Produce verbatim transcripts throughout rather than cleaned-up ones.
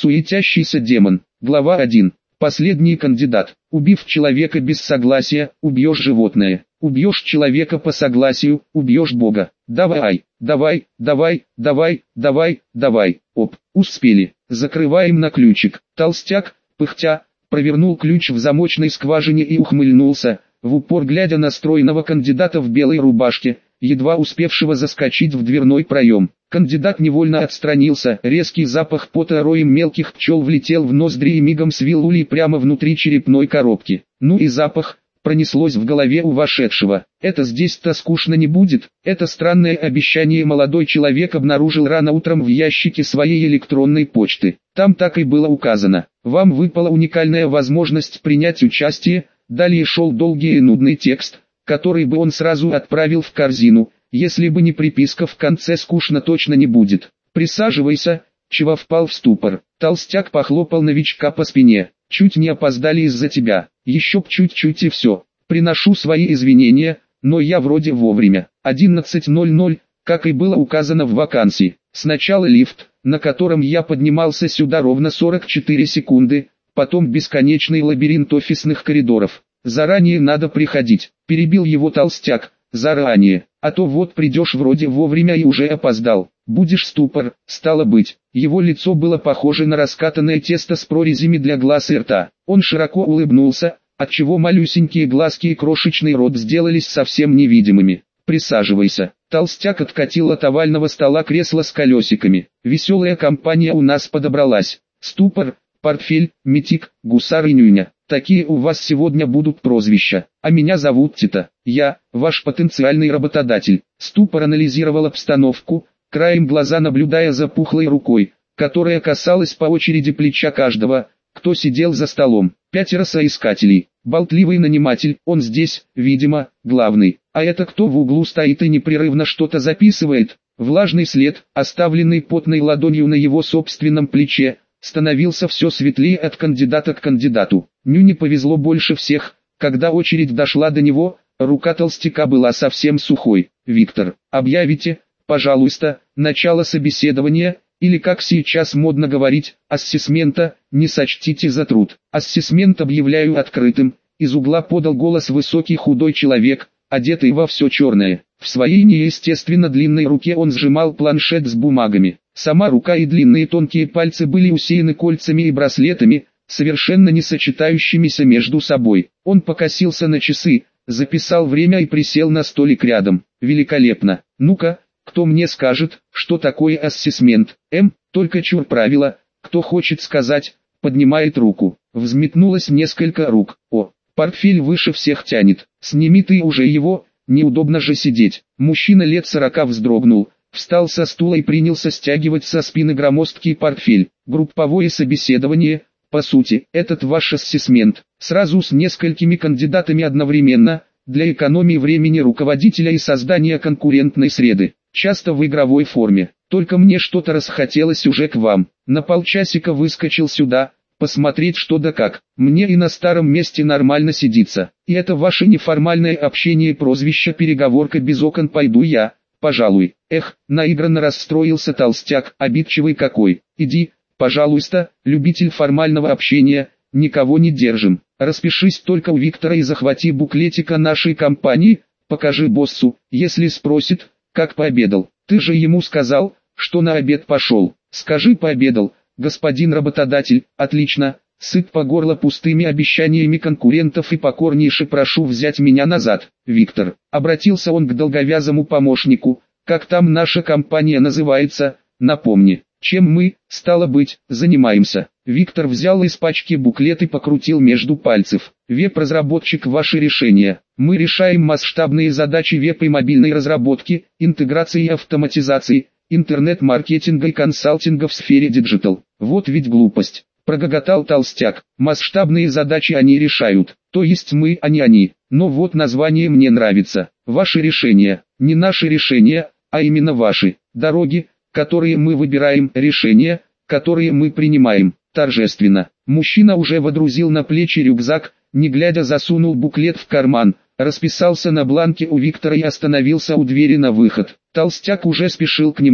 Суетящийся демон. Глава один. Последний кандидат. Убив человека без согласия, убьешь животное. Убьешь человека по согласию, убьешь Бога. Давай, давай, давай, давай, давай, давай. Оп, успели. Закрываем на ключик. Толстяк, пыхтя, провернул ключ в замочной скважине и ухмыльнулся, в упор глядя на стройного кандидата в белой рубашке, едва успевшего заскочить в дверной проем. Кандидат невольно отстранился, резкий запах пота роем мелких пчел влетел в ноздри и мигом свил улей прямо внутри черепной коробки. Ну и запах, пронеслось в голове у вошедшего. Это здесь-то скучно не будет. Это странное обещание молодой человек обнаружил рано утром в ящике своей электронной почты. Там так и было указано: вам выпала уникальная возможность принять участие. Далее шел долгий и нудный текст, который бы он сразу отправил в корзину, если бы не приписка в конце: скучно точно не будет. Присаживайся, чего впал в ступор. Толстяк похлопал новичка по спине. Чуть не опоздали из-за тебя. Еще б чуть-чуть и все. Приношу свои извинения, но я вроде вовремя. одиннадцать ноль ноль, как и было указано в вакансии. Сначала лифт, на котором я поднимался сюда ровно сорок четыре секунды, потом бесконечный лабиринт офисных коридоров. Заранее надо приходить. Перебил его толстяк. Заранее, а то вот придешь вроде вовремя и уже опоздал. Будешь ступор. Стало быть, его лицо было похоже на раскатанное тесто с прорезями для глаз и рта. Он широко улыбнулся, отчего малюсенькие глазки и крошечный рот сделались совсем невидимыми. Присаживайся. Толстяк откатил от овального стола кресло с колесиками. Веселая компания у нас подобралась. Ступор, портфель, метик, гусар и нюня. Такие у вас сегодня будут прозвища. А меня зовут Тита. Я, ваш потенциальный работодатель. Ступор анализировал обстановку, краем глаза наблюдая за пухлой рукой, которая касалась по очереди плеча каждого, кто сидел за столом. Пятеро соискателей. Болтливый наниматель, он здесь, видимо, главный. А это кто в углу стоит и непрерывно что-то записывает? Влажный след, оставленный потной ладонью на его собственном плече, становился все светлее от кандидата к кандидату. Нюне повезло больше всех. Когда очередь дошла до него, рука толстяка была совсем сухой. «Виктор, объявите, пожалуйста, начало собеседования, или, как сейчас модно говорить, ассессмента, не сочтите за труд». «Ассессмент объявляю открытым», — из угла подал голос высокий худой человек, одетый во все черное. В своей неестественно длинной руке он сжимал планшет с бумагами. Сама рука и длинные тонкие пальцы были усеяны кольцами и браслетами, совершенно не сочетающимися между собой. Он покосился на часы, записал время и присел на столик рядом. «Великолепно. Ну-ка, кто мне скажет, что такое ассессмент?» «М, только чур правила, кто хочет сказать, поднимает руку». Взметнулось несколько рук. «О, портфель выше всех тянет. Сними ты уже его, неудобно же сидеть». Мужчина лет сорока вздрогнул, встал со стула и принялся стягивать со спины громоздкий портфель. «Групповое собеседование, по сути, этот ваш ассессмент, сразу с несколькими кандидатами одновременно, для экономии времени руководителя и создания конкурентной среды, часто в игровой форме. Только мне что-то расхотелось уже к вам. На полчасика выскочил сюда, посмотреть что да как. Мне и на старом месте нормально сидится. И это ваше неформальное общение, прозвище, переговорка без окон, пойду я, пожалуй». «Эх», наигранно расстроился толстяк, обидчивый какой. «Иди, пожалуйста, любитель формального общения, никого не держим. Распишись только у Виктора и захвати буклетика нашей компании, покажи боссу, если спросит, как пообедал. Ты же ему сказал, что на обед пошел. Скажи, пообедал, господин работодатель». «Отлично, сыт по горло пустыми обещаниями конкурентов и покорнейше прошу взять меня назад, Виктор». Обратился он к долговязому помощнику. «Как там наша компания называется, напомни. Чем мы, стало быть, занимаемся?» Виктор взял из пачки буклет и покрутил между пальцев. «Веб-разработчик, ваше решение. Мы решаем масштабные задачи веб и мобильной разработки, интеграции и автоматизации, интернет-маркетинга и консалтинга в сфере диджитал». «Вот ведь глупость», — прогоготал толстяк. «Масштабные задачи они решают, то есть мы, а не они. Но вот название мне нравится. Ваше решение, не наше решение, а именно ваши. Дороги, которые мы выбираем, решения, которые мы принимаем». Торжественно. Мужчина уже водрузил на плечи рюкзак, не глядя засунул буклет в карман, расписался на бланке у Виктора и остановился у двери на выход. Толстяк уже спешил к нему,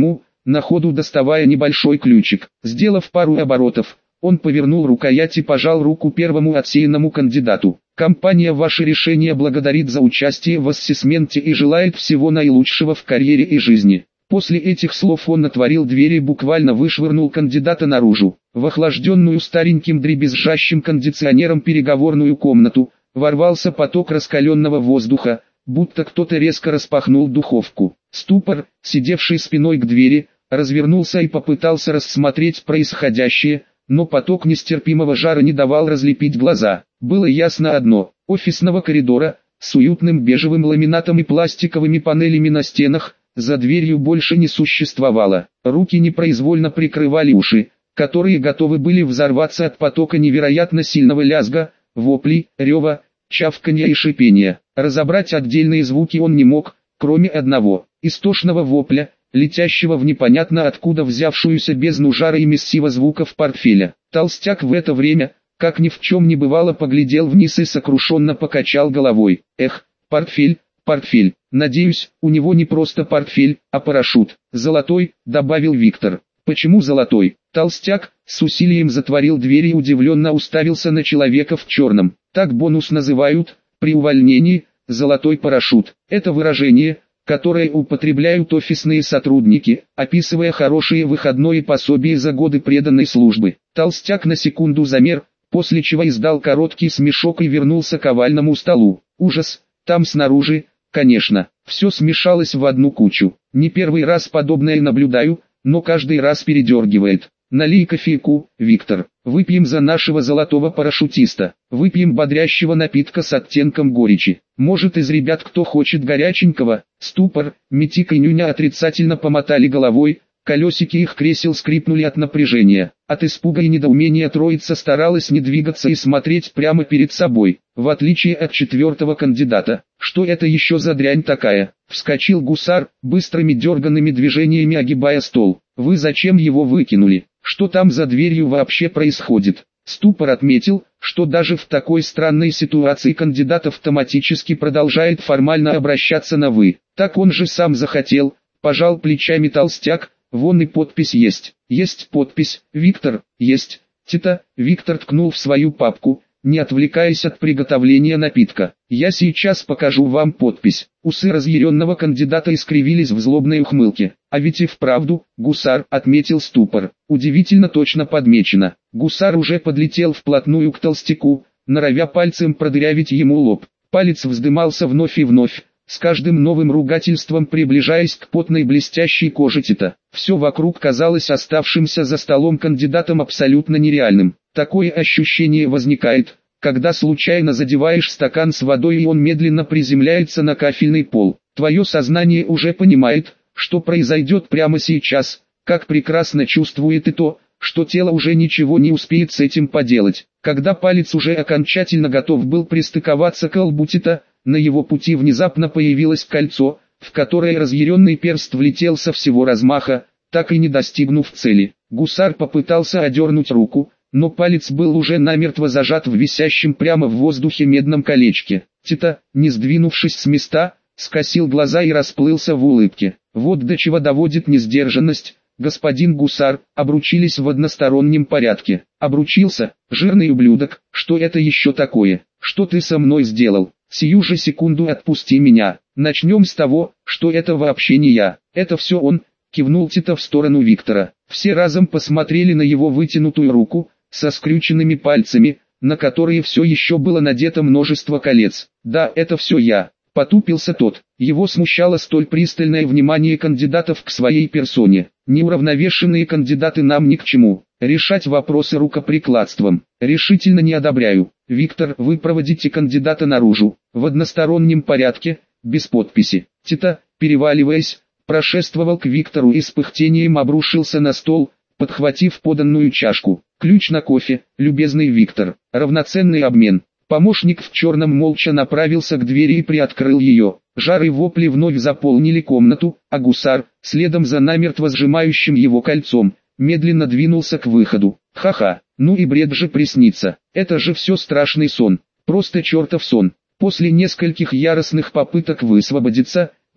на ходу доставая небольшой ключик. Сделав пару оборотов, он повернул рукоять и пожал руку первому отсеянному кандидату. Компания «Ваше решение» благодарит за участие в ассессменте и желает всего наилучшего в карьере и жизни. После этих слов он отворил дверь и буквально вышвырнул кандидата наружу. В охлажденную стареньким дребезжащим кондиционером переговорную комнату ворвался поток раскаленного воздуха, будто кто-то резко распахнул духовку. Ступор, сидевший спиной к двери, развернулся и попытался рассмотреть происходящее, но поток нестерпимого жара не давал разлепить глаза. Было ясно одно: офисного коридора, с уютным бежевым ламинатом и пластиковыми панелями на стенах, за дверью больше не существовало. Руки непроизвольно прикрывали уши, которые готовы были взорваться от потока невероятно сильного лязга, воплей, рева, чавканья и шипения. Разобрать отдельные звуки он не мог, кроме одного – истошного вопля, летящего в непонятно откуда взявшуюся бездну жара и мессива звуков портфеля. Толстяк в это время, как ни в чем не бывало, поглядел вниз и сокрушенно покачал головой. Эх, портфель, портфель. Надеюсь, у него не просто портфель, а парашют. Золотой, добавил Виктор. Почему золотой? Толстяк с усилием затворил дверь и удивленно уставился на человека в черном. Так бонус называют, при увольнении, золотой парашют. Это выражение, которое употребляют офисные сотрудники, описывая хорошее выходное пособие за годы преданной службы. Толстяк на секунду замер, после чего издал короткий смешок и вернулся к овальному столу. Ужас, там снаружи, конечно, все смешалось в одну кучу. Не первый раз подобное наблюдаю, но каждый раз передергивает. Налей кофейку, Виктор. Выпьем за нашего золотого парашютиста. Выпьем бодрящего напитка с оттенком горечи. Может, из ребят кто хочет горяченького? Ступор, Митик и Нюня отрицательно помотали головой. Колесики их кресел скрипнули от напряжения. От испуга и недоумения троица старалась не двигаться и смотреть прямо перед собой. В отличие от четвертого кандидата, что это еще за дрянь такая? Вскочил гусар, быстрыми дерганными движениями огибая стол. Вы зачем его выкинули? Что там за дверью вообще происходит? Ступор отметил, что даже в такой странной ситуации кандидат автоматически продолжает формально обращаться на «вы». Так он же сам захотел, пожал плечами толстяк. Вон и подпись есть. Есть подпись, Виктор, есть. Тита, Виктор ткнул в свою папку, не отвлекаясь от приготовления напитка. Я сейчас покажу вам подпись. Усы разъяренного кандидата искривились в злобной ухмылке. А ведь и вправду, гусар, отметил Ступор. Удивительно точно подмечено. Гусар уже подлетел вплотную к толстяку, норовя пальцем продырявить ему лоб. Палец вздымался вновь и вновь, с каждым новым ругательством приближаясь к потной блестящей коже Тита. Все вокруг казалось оставшимся за столом кандидатом абсолютно нереальным. Такое ощущение возникает, когда случайно задеваешь стакан с водой и он медленно приземляется на кафельный пол. Твое сознание уже понимает, что произойдет прямо сейчас, как прекрасно чувствует и то, что тело уже ничего не успеет с этим поделать. Когда палец уже окончательно готов был пристыковаться к лбу Тита, на его пути внезапно появилось кольцо, в которое разъяренный перст влетел со всего размаха, так и не достигнув цели. Гусар попытался одернуть руку, но палец был уже намертво зажат в висящем прямо в воздухе медном колечке. Тита, не сдвинувшись с места, скосил глаза и расплылся в улыбке. Вот до чего доводит несдержанность, господин гусар, обручились в одностороннем порядке. Обручился, жирный ублюдок, что это еще такое? Что ты со мной сделал? Сию же секунду отпусти меня. Начнем с того, что это вообще не я. Это все он, кивнул Тита в сторону Виктора. Все разом посмотрели на его вытянутую руку, со скрюченными пальцами, на которые все еще было надето множество колец. Да, это все я. Потупился тот. Его смущало столь пристальное внимание кандидатов к своей персоне. Неуравновешенные кандидаты нам ни к чему. Решать вопросы рукоприкладством. Решительно не одобряю. Виктор, вы проводите кандидата наружу. В одностороннем порядке, без подписи. Тита, переваливаясь, прошествовал к Виктору и с пыхтением обрушился на стол, подхватив поданную чашку. Ключ на кофе, любезный Виктор. Равноценный обмен. Помощник в черном молча направился к двери и приоткрыл ее. Жар и вопли вновь заполнили комнату, а гусар, следом за намертво сжимающим его кольцом, медленно двинулся к выходу. Ха-ха, ну и бред же приснится. Это же все страшный сон. Просто чертов сон. После нескольких яростных попыток высвободиться,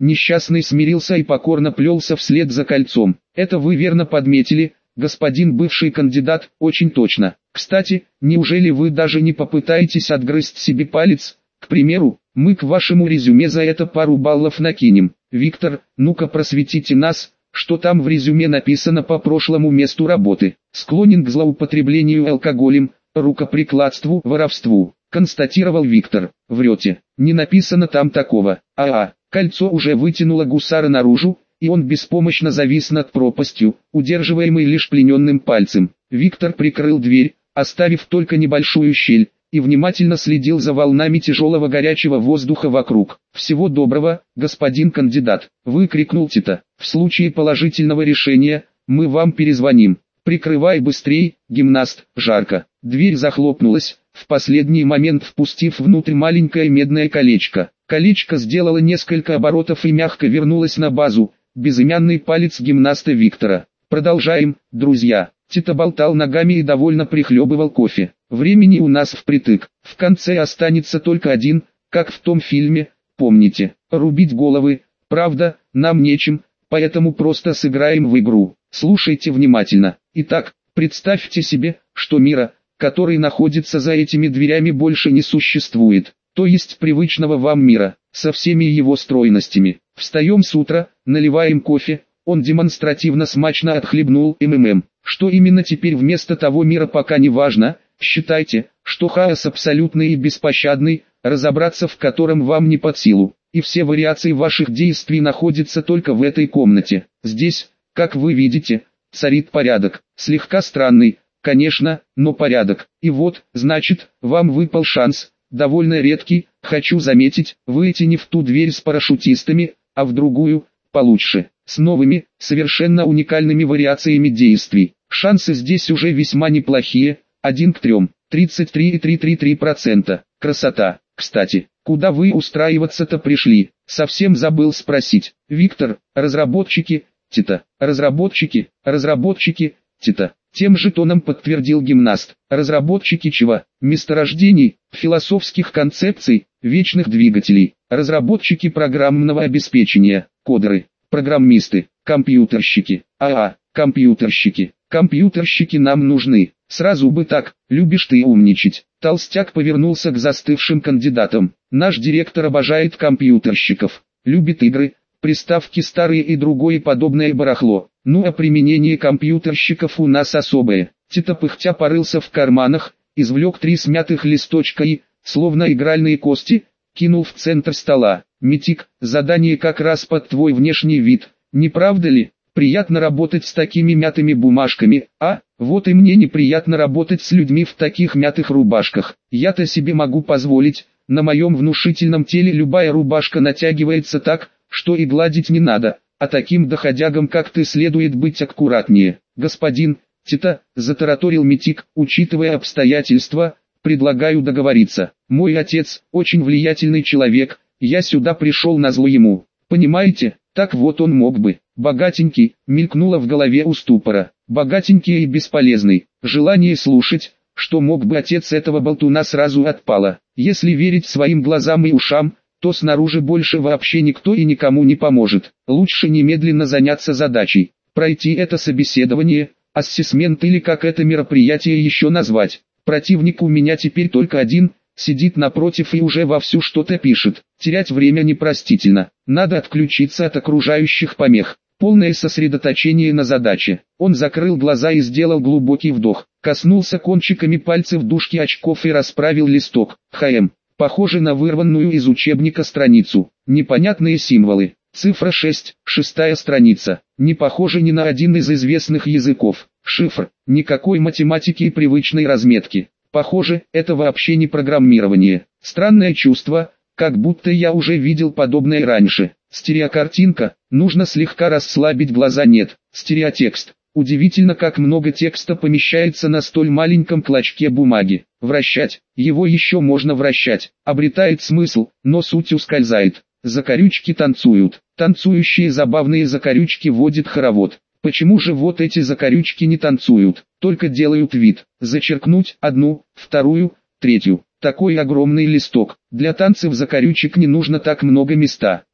Несчастный смирился и покорно плелся вслед за кольцом. Это вы верно подметили, господин бывший кандидат, очень точно. Кстати, неужели вы даже не попытаетесь отгрызть себе палец? К примеру, мы к вашему резюме за это пару баллов накинем. Виктор, ну-ка просветите нас, что там в резюме написано по прошлому месту работы. Склонен к злоупотреблению алкоголем, рукоприкладству, воровству. Констатировал Виктор. Врете, не написано там такого. А-а, кольцо уже вытянуло гусара наружу, и он беспомощно завис над пропастью, удерживаемый лишь плененным пальцем. Виктор прикрыл дверь, оставив только небольшую щель, и внимательно следил за волнами тяжелого горячего воздуха вокруг. «Всего доброго, господин кандидат!» — выкрикнул Тита. «В случае положительного решения, мы вам перезвоним. Прикрывай быстрей, гимнаст!» Жарко. Дверь захлопнулась, в последний момент впустив внутрь маленькое медное колечко. Колечко сделало несколько оборотов и мягко вернулось на базу. Безымянный палец гимнаста Виктора. «Продолжаем, друзья!» Тита болтал ногами и довольно прихлебывал кофе. «Времени у нас впритык. В конце останется только один, как в том фильме, помните, рубить головы. Правда, нам нечем, поэтому просто сыграем в игру. Слушайте внимательно. Итак, представьте себе, что мира, который находится за этими дверями, больше не существует. То есть привычного вам мира, со всеми его стройностями. Встаем с утра, наливаем кофе». Он демонстративно смачно отхлебнул МММ. Что именно теперь вместо того мира, пока не важно. Считайте, что хаос абсолютный и беспощадный, разобраться в котором вам не под силу. И все вариации ваших действий находятся только в этой комнате. Здесь, как вы видите, царит порядок. Слегка странный, конечно, но порядок. И вот, значит, вам выпал шанс, довольно редкий, хочу заметить, выйти не в ту дверь с парашютистами, а в другую, получше, с новыми, совершенно уникальными вариациями действий. Шансы здесь уже весьма неплохие, один к трем, тридцать три и три десятых три процента. Красота. Кстати, куда вы устраиваться-то пришли? Совсем забыл спросить. Виктор, разработчики, Тита, разработчики, разработчики, Тита. Тем же тоном подтвердил гимнаст. Разработчики чего? Месторождений, философских концепций, вечных двигателей. Разработчики программного обеспечения, кодеры, программисты, компьютерщики. А-а, компьютерщики. Компьютерщики нам нужны. Сразу бы так, любишь ты умничать. Толстяк повернулся к застывшим кандидатам. Наш директор обожает компьютерщиков. Любит игры, приставки старые и другое подобное барахло. Ну а применение компьютерщиков у нас особое. Тита пыхтя порылся в карманах, извлек три смятых листочка и, словно игральные кости, кинул в центр стола. Митик, задание как раз под твой внешний вид, не правда ли? Приятно работать с такими мятыми бумажками, а, вот и мне неприятно работать с людьми в таких мятых рубашках. Я-то себе могу позволить, на моем внушительном теле любая рубашка натягивается так, что и гладить не надо, а таким доходягам как ты следует быть аккуратнее. Господин Тита, затараторил Митик, учитывая обстоятельства, предлагаю договориться. Мой отец, очень влиятельный человек, я сюда пришел назло ему, понимаете? Так вот он мог бы, богатенький, мелькнуло в голове у ступора, богатенький и бесполезный, желание слушать, что мог бы отец этого болтуна сразу отпало. Если верить своим глазам и ушам, то снаружи больше вообще никто и никому не поможет. Лучше немедленно заняться задачей, пройти это собеседование, ассессмент или как это мероприятие еще назвать. Противник у меня теперь только один, сидит напротив и уже вовсю что-то пишет. Терять время непростительно. Надо отключиться от окружающих помех. Полное сосредоточение на задаче. Он закрыл глаза и сделал глубокий вдох. Коснулся кончиками пальцев дужки очков и расправил листок. ХМ. Похоже на вырванную из учебника страницу. Непонятные символы. Цифра шесть, шестая страница. Не похоже ни на один из известных языков. Шифр. Никакой математики и привычной разметки. Похоже, это вообще не программирование. Странное чувство, как будто я уже видел подобное раньше. Стереокартинка, нужно слегка расслабить глаза, нет. Стереотекст. Удивительно, как много текста помещается на столь маленьком клочке бумаги. Вращать, его еще можно вращать, обретает смысл, но суть ускользает. Закорючки танцуют. Танцующие забавные закорючки водит хоровод. Почему же вот эти закорючки не танцуют, только делают вид? Зачеркнуть одну, вторую, третью. Такой огромный листок. Для танцев закорючек не нужно так много места.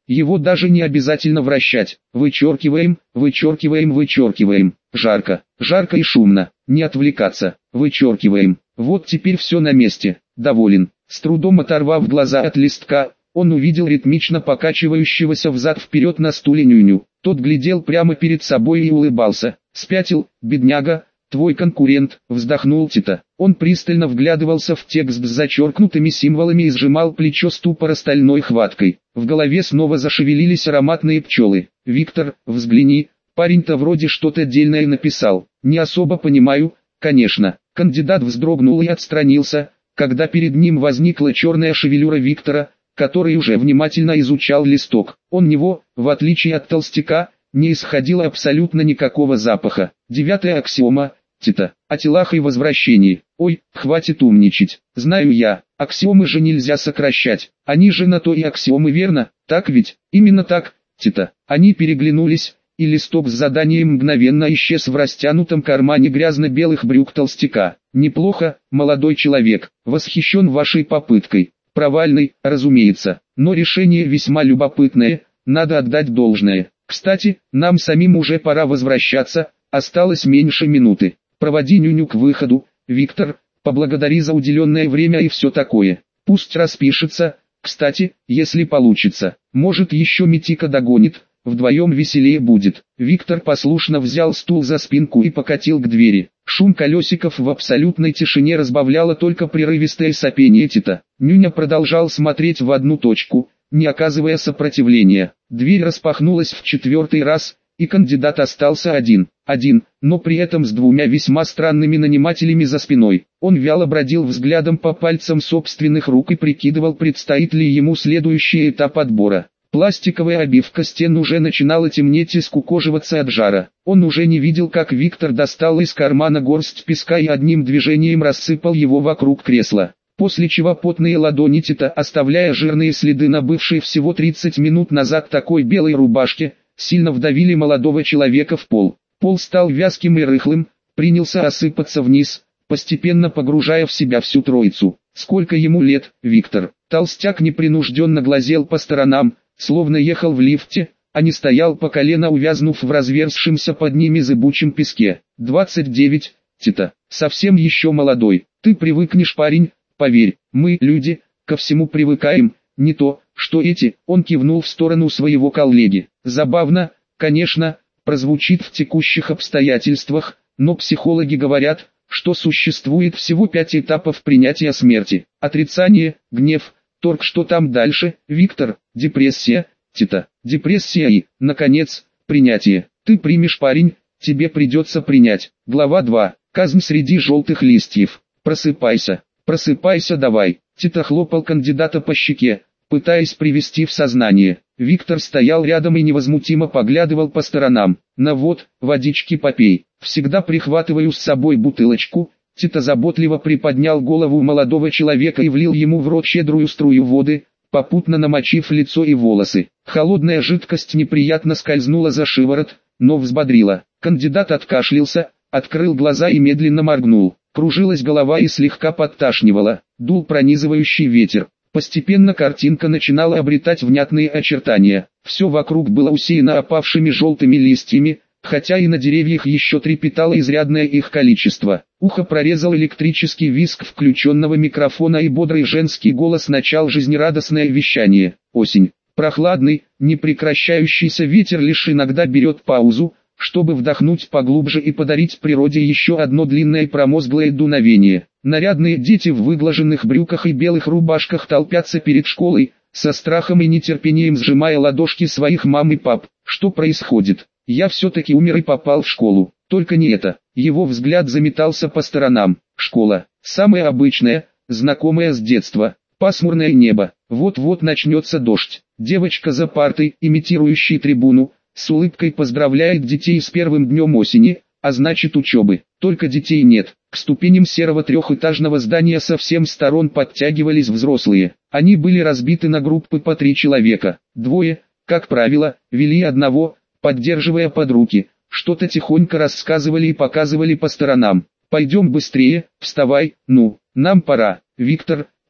Его даже не обязательно вращать. Вычеркиваем, вычеркиваем, вычеркиваем. Жарко, жарко и шумно. Не отвлекаться. Вычеркиваем. Вот теперь все на месте. Доволен. С трудом оторвав глаза от листка, он увидел ритмично покачивающегося взад-вперед на стуле нюню. Тот глядел прямо перед собой и улыбался. «Спятил, бедняга, твой конкурент», — вздохнул Тита. Он пристально вглядывался в текст с зачеркнутыми символами и сжимал плечо ступора стальной хваткой. В голове снова зашевелились ароматные пчелы. «Виктор, взгляни, парень-то вроде что-то дельное написал». «Не особо понимаю, конечно». Кандидат вздрогнул и отстранился, когда перед ним возникла черная шевелюра Виктора, который уже внимательно изучал листок. Он него, в отличие от толстяка, не исходило абсолютно никакого запаха. Девятая аксиома, Тита, о телах и возвращении. Ой, хватит умничать. Знаю я, аксиомы же нельзя сокращать. Они же на то и аксиомы, верно? Так ведь? Именно так, Тита. Они переглянулись, и листок с заданием мгновенно исчез в растянутом кармане грязно-белых брюк толстяка. Неплохо, молодой человек, восхищен вашей попыткой. Провальный, разумеется, но решение весьма любопытное, надо отдать должное. Кстати, нам самим уже пора возвращаться, осталось меньше минуты. Проводи нюню к выходу, Виктор, поблагодари за уделенное время и все такое. Пусть распишется, кстати, если получится. Может еще Митика догонит, вдвоем веселее будет. Виктор послушно взял стул за спинку и покатил к двери. Шум колесиков в абсолютной тишине разбавляло только прерывистое сопение Тита. Нюня продолжал смотреть в одну точку, не оказывая сопротивления. Дверь распахнулась в четвертый раз, и кандидат остался один. Один, но при этом с двумя весьма странными нанимателями за спиной. Он вяло бродил взглядом по пальцам собственных рук и прикидывал, предстоит ли ему следующий этап отбора. Пластиковая обивка стен уже начинала темнеть и скукоживаться от жара. Он уже не видел, как Виктор достал из кармана горсть песка и одним движением рассыпал его вокруг кресла. После чего потные ладони Тита, оставляя жирные следы на бывшей всего тридцать минут назад такой белой рубашке, сильно вдавили молодого человека в пол. Пол стал вязким и рыхлым, принялся осыпаться вниз, постепенно погружая в себя всю троицу. «Сколько ему лет, Виктор?» Толстяк непринужденно глазел по сторонам, словно ехал в лифте, а не стоял по колено, увязнув в разверзшемся под ними зыбучем песке. «двадцать девять, Тита, совсем еще молодой. Ты привыкнешь, парень, поверь, мы, люди, ко всему привыкаем, не то, что эти». Он кивнул в сторону своего коллеги. «Забавно, конечно, прозвучит в текущих обстоятельствах, но психологи говорят, что существует всего пять этапов принятия смерти. Отрицание, гнев, торг, что там дальше, Виктор, депрессия, Тита, депрессия и, наконец, принятие. Ты примешь, парень, тебе придется принять». Глава два. Казнь среди желтых листьев. «Просыпайся, просыпайся давай». Тита хлопал кандидата по щеке, пытаясь привести в сознание. Виктор стоял рядом и невозмутимо поглядывал по сторонам. «На вот, водички попей. Всегда прихватываю с собой бутылочку». Тита заботливо приподнял голову молодого человека и влил ему в рот щедрую струю воды, попутно намочив лицо и волосы. Холодная жидкость неприятно скользнула за шиворот, но взбодрила. Кандидат откашлялся, открыл глаза и медленно моргнул. Кружилась голова и слегка подташнивала. Дул пронизывающий ветер. Постепенно картинка начинала обретать внятные очертания. Все вокруг было усеяно опавшими желтыми листьями, хотя и на деревьях еще трепетало изрядное их количество. Ухо прорезал электрический визг включенного микрофона, и бодрый женский голос начал жизнерадостное вещание. Осень. Прохладный, непрекращающийся ветер лишь иногда берет паузу, чтобы вдохнуть поглубже и подарить природе еще одно длинное промозглое дуновение. Нарядные дети в выглаженных брюках и белых рубашках толпятся перед школой, со страхом и нетерпением сжимая ладошки своих мам и пап. Что происходит? Я все-таки умер и попал в школу. Только не это. Его взгляд заметался по сторонам. Школа. Самая обычная, знакомая с детства. Пасмурное небо. Вот-вот начнется дождь. Девочка за партой, имитирующей трибуну, с улыбкой поздравляет детей с первым днем осени, а значит учебы. Только детей нет. К ступеням серого трехэтажного здания со всех сторон подтягивались взрослые. Они были разбиты на группы по три человека. Двое, как правило, вели одного, поддерживая под руки. Что-то тихонько рассказывали и показывали по сторонам. «Пойдем быстрее, вставай, ну, нам пора». «Виктор,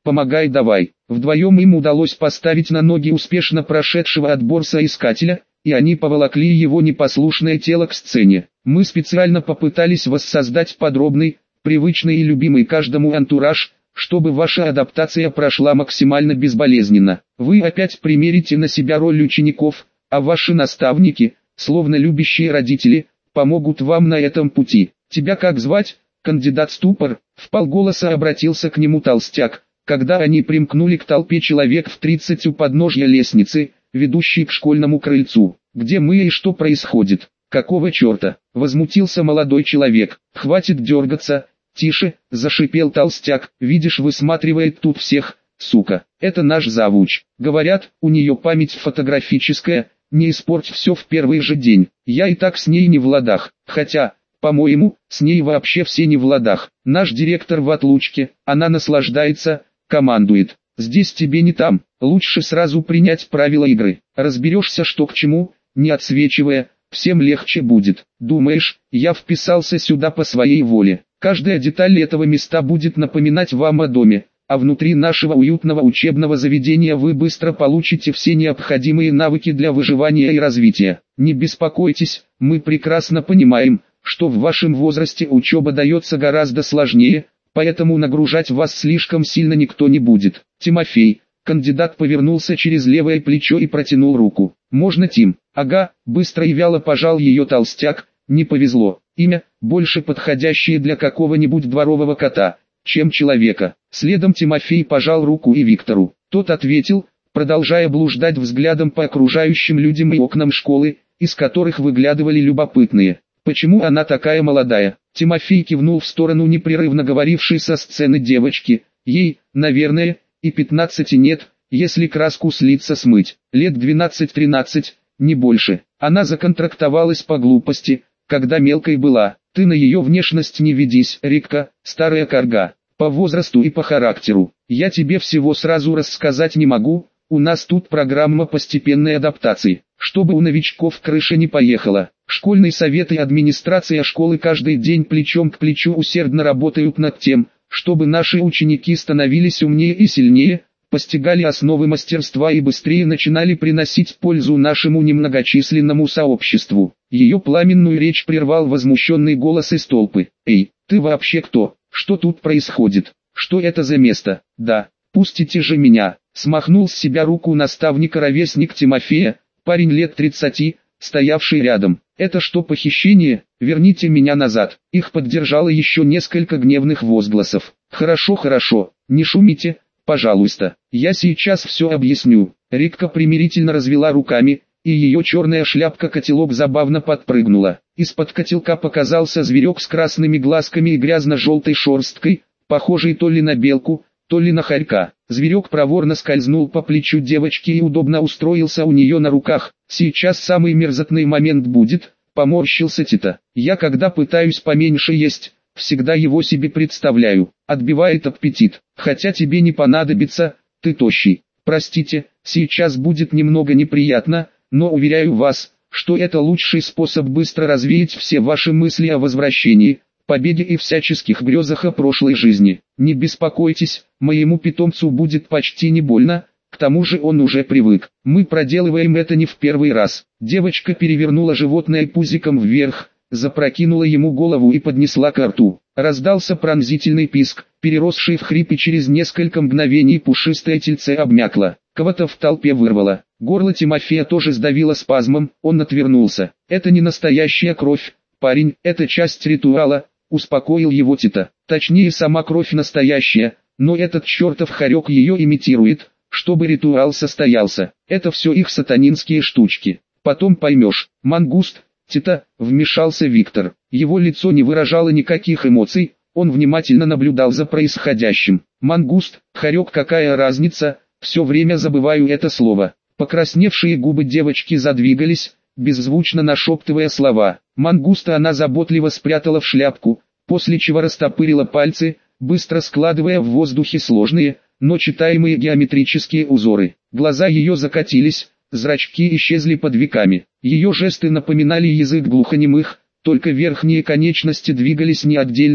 помогай давай. Вдвоем им удалось поставить на ноги успешно прошедшего отбор соискателя, и они поволокли его непослушное тело к сцене. Мы специально попытались воссоздать подробный, привычный и любимый каждому антураж, чтобы ваша адаптация прошла максимально безболезненно. Вы опять примерите на себя роль учеников, а ваши наставники, словно любящие родители, помогут вам на этом пути. Тебя как звать, кандидат ступор? Вполголоса обратился к нему толстяк, когда они примкнули к толпе человек в тридцать у подножья лестницы, ведущей к школьному крыльцу. Где мы и что происходит? Какого черта? Возмутился молодой человек. Хватит дергаться. Тише, зашипел толстяк. Видишь, высматривает тут всех, сука. Это наш завуч. Говорят, у нее память фотографическая. Не испорть все в первый же день. Я и так с ней не в ладах. Хотя, по-моему, с ней вообще все не в ладах. Наш директор в отлучке, она наслаждается, командует. Здесь тебе не там, лучше сразу принять правила игры. Разберешься, что к чему, не отсвечивая, всем легче будет. Думаешь, я вписался сюда по своей воле? Каждая деталь этого места будет напоминать вам о доме, а внутри нашего уютного учебного заведения вы быстро получите все необходимые навыки для выживания и развития. Не беспокойтесь, мы прекрасно понимаем, что в вашем возрасте учеба дается гораздо сложнее, поэтому нагружать вас слишком сильно никто не будет. Тимофей, кандидат повернулся через левое плечо и протянул руку. Можно Тим? Ага, быстро и вяло пожал ее толстяк, не повезло. Имя, больше подходящее для какого-нибудь дворового кота, чем человека. Следом Тимофей пожал руку и Виктору. Тот ответил, продолжая блуждать взглядом по окружающим людям и окнам школы, из которых выглядывали любопытные. Почему она такая молодая? Тимофей кивнул в сторону непрерывно говорившей со сцены девочки. Ей, наверное, и пятнадцати нет, если краску с лица смыть. Лет двенадцать-тринадцать, не больше. Она законтрактовалась по глупости, когда мелкой была. Ты на ее внешность не ведись, Рикка, старая карга. По возрасту и по характеру. Я тебе всего сразу рассказать не могу, у нас тут программа постепенной адаптации. Чтобы у новичков крыша не поехала. Школьный совет и администрация школы каждый день плечом к плечу усердно работают над тем, чтобы наши ученики становились умнее и сильнее, постигали основы мастерства и быстрее начинали приносить пользу нашему немногочисленному сообществу. Ее пламенную речь прервал возмущенный голос из толпы. «Эй, ты вообще кто? Что тут происходит? Что это за место? Да, пустите же меня!» Смахнул с себя руку наставника-ровесник Тимофея, парень лет тридцати, стоявший рядом. «Это что, похищение? Верните меня назад!» Их поддержало еще несколько гневных возгласов. «Хорошо, хорошо, не шумите, пожалуйста, я сейчас все объясню». Рикка примирительно развела руками, и ее черная шляпка-котелок забавно подпрыгнула. Из-под котелка показался зверек с красными глазками и грязно-желтой шерсткой, похожий то ли на белку, то ли на хорька. Зверек проворно скользнул по плечу девочки и удобно устроился у нее на руках. «Сейчас самый мерзотный момент будет», — поморщился Тита. «Я когда пытаюсь поменьше есть, всегда его себе представляю. Отбивает аппетит. Хотя тебе не понадобится, ты тощий. Простите, сейчас будет немного неприятно, но уверяю вас, что это лучший способ быстро развеять все ваши мысли о возвращении, победе и всяческих грезах о прошлой жизни. Не беспокойтесь, моему питомцу будет почти не больно, к тому же он уже привык. Мы проделываем это не в первый раз». Девочка перевернула животное пузиком вверх, запрокинула ему голову и поднесла ко рту. Раздался пронзительный писк, переросший в хрип, и через несколько мгновений пушистое тельце обмякло. Кого-то в толпе вырвало. Горло Тимофея тоже сдавило спазмом, он отвернулся. «Это не настоящая кровь, парень, это часть ритуала», — успокоил его Тита. «Точнее, сама кровь настоящая, но этот чертов хорек ее имитирует, чтобы ритуал состоялся. Это все их сатанинские штучки. Потом поймешь». «Мангуст, Тита», — вмешался Виктор. Его лицо не выражало никаких эмоций, он внимательно наблюдал за происходящим. «Мангуст, хорек, какая разница, все время забываю это слово». Покрасневшие губы девочки задвигались, беззвучно нашептывая слова. Мангуста она заботливо спрятала в шляпку, после чего растопырила пальцы, быстро складывая в воздухе сложные, но читаемые геометрические узоры. Глаза ее закатились, зрачки исчезли под веками. Ее жесты напоминали язык глухонемых, только верхние конечности двигались не отдельно,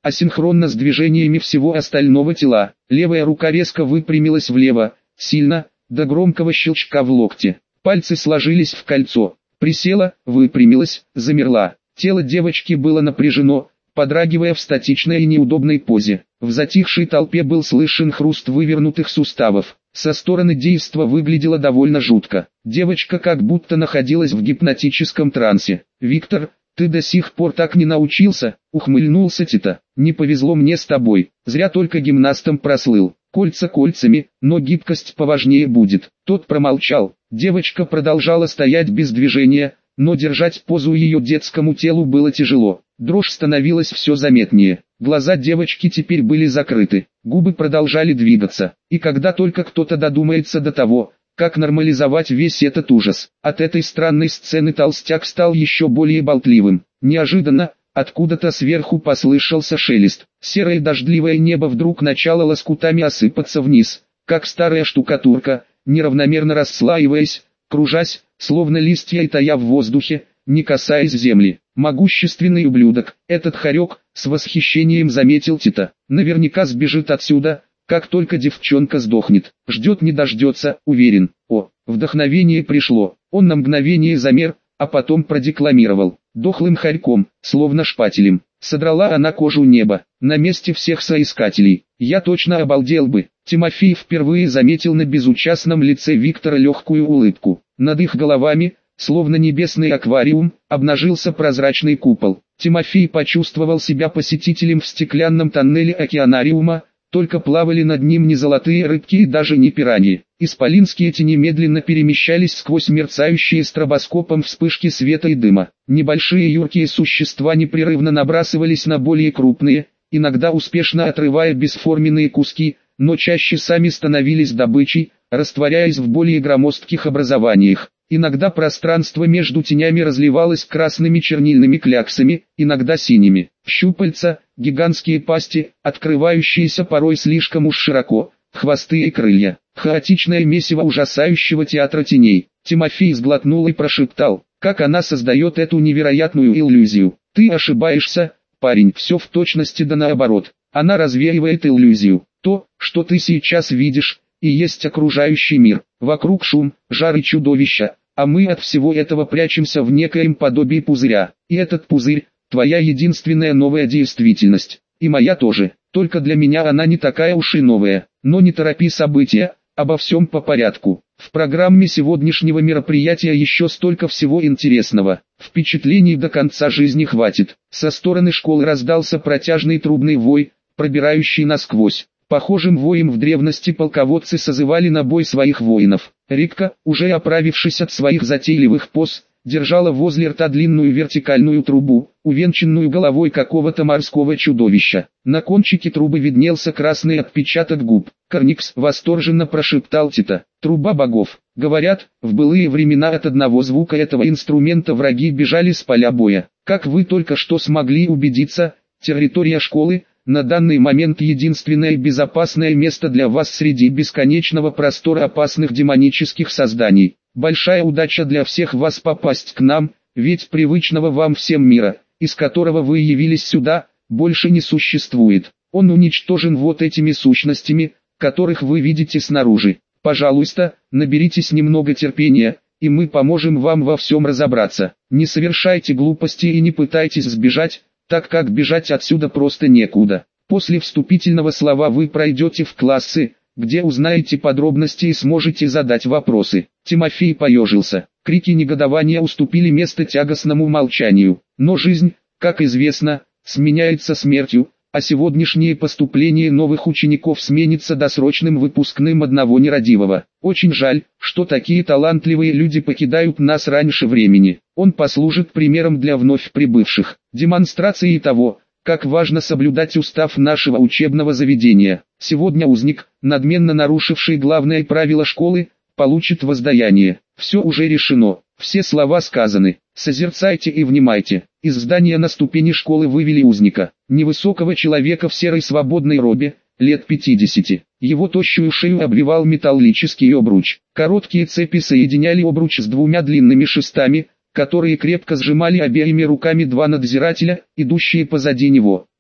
асинхронно с движениями всего остального тела. Левая рука резко выпрямилась влево, сильно, до громкого щелчка в локте. Пальцы сложились в кольцо. Присела, выпрямилась, замерла. Тело девочки было напряжено, подрагивая в статичной и неудобной позе. В затихшей толпе был слышен хруст вывернутых суставов. Со стороны действа выглядело довольно жутко. Девочка как будто находилась в гипнотическом трансе. «Виктор, ты до сих пор так не научился?» — ухмыльнулся Тита. «Не повезло мне с тобой, зря только гимнастом прослыл. Кольца кольцами, но гибкость поважнее будет». Тот промолчал. Девочка продолжала стоять без движения, но держать позу ее детскому телу было тяжело. Дрожь становилась все заметнее. Глаза девочки теперь были закрыты, губы продолжали двигаться. И когда только кто-то додумается до того, как нормализовать весь этот ужас, от этой странной сцены толстяк стал еще более болтливым. Неожиданно, откуда-то сверху послышался шелест. Серое дождливое небо вдруг начало лоскутами осыпаться вниз, как старая штукатурка, неравномерно расслаиваясь, кружась, словно листья и тая в воздухе, не касаясь земли. «Могущественный ублюдок, этот хорек», — с восхищением заметил Тита. «Наверняка сбежит отсюда, как только девчонка сдохнет. Ждет не дождется, уверен». О, вдохновение пришло. Он на мгновение замер, а потом продекламировал. Дохлым хорьком, словно шпателем. Содрала она кожу неба, на месте всех соискателей. Я точно обалдел бы. Тимофей впервые заметил на безучастном лице Виктора легкую улыбку. Над их головами, словно небесный аквариум, обнажился прозрачный купол. Тимофей почувствовал себя посетителем в стеклянном тоннеле океанариума, только плавали над ним не золотые рыбки и даже не пираньи. Исполинские тени медленно перемещались сквозь мерцающие стробоскопом вспышки света и дыма. Небольшие юркие существа непрерывно набрасывались на более крупные, иногда успешно отрывая бесформенные куски, но чаще сами становились добычей, растворяясь в более громоздких образованиях. Иногда пространство между тенями разливалось красными чернильными кляксами, иногда синими. Щупальца, гигантские пасти, открывающиеся порой слишком уж широко, хвосты и крылья. Хаотичное месиво ужасающего театра теней. Тимофей сглотнул и прошептал, как она создает эту невероятную иллюзию. «Ты ошибаешься, парень, все в точности да наоборот. Она развеивает иллюзию. То, что ты сейчас видишь, и есть окружающий мир. Вокруг шум, жар и чудовища, а мы от всего этого прячемся в некоем подобии пузыря. И этот пузырь – твоя единственная новая действительность. И моя тоже, только для меня она не такая уж и новая. Но не торопи события, обо всем по порядку. В программе сегодняшнего мероприятия еще столько всего интересного. Впечатлений до конца жизни хватит». Со стороны школы раздался протяжный трубный вой, пробирающий насквозь. Похожим воем в древности полководцы созывали на бой своих воинов. Рикка, уже оправившись от своих затейливых поз, держала возле рта длинную вертикальную трубу, увенчанную головой какого-то морского чудовища. На кончике трубы виднелся красный отпечаток губ. «Корникс!» — восторженно прошептал Тита. «Труба богов!» Говорят, в былые времена от одного звука этого инструмента враги бежали с поля боя. Как вы только что смогли убедиться, территория школы — на данный момент единственное безопасное место для вас среди бесконечного простора опасных демонических созданий. Большая удача для всех вас попасть к нам, ведь привычного вам всем мира, из которого вы явились сюда, больше не существует. Он уничтожен вот этими сущностями, которых вы видите снаружи. Пожалуйста, наберитесь немного терпения, и мы поможем вам во всем разобраться. Не совершайте глупости и не пытайтесь сбежать, так как бежать отсюда просто некуда. После вступительного слова вы пройдете в классы, где узнаете подробности и сможете задать вопросы. Тимофей поежился. Крики негодования уступили место тягостному молчанию. Но жизнь, как известно, сменяется смертью, а сегодняшнее поступление новых учеников сменится досрочным выпускным одного нерадивого. Очень жаль, что такие талантливые люди покидают нас раньше времени. Он послужит примером для вновь прибывших, демонстрацией того, как важно соблюдать устав нашего учебного заведения. Сегодня узник, надменно нарушивший главное правило школы, получит воздаяние. Все уже решено, все слова сказаны. Созерцайте и внимайте. Из здания на ступени школы вывели узника, невысокого человека в серой свободной робе, лет пятидесяти. Его тощую шею обвивал металлический обруч. Короткие цепи соединяли обруч с двумя длинными шестами, которые крепко сжимали обеими руками два надзирателя, идущие позади него.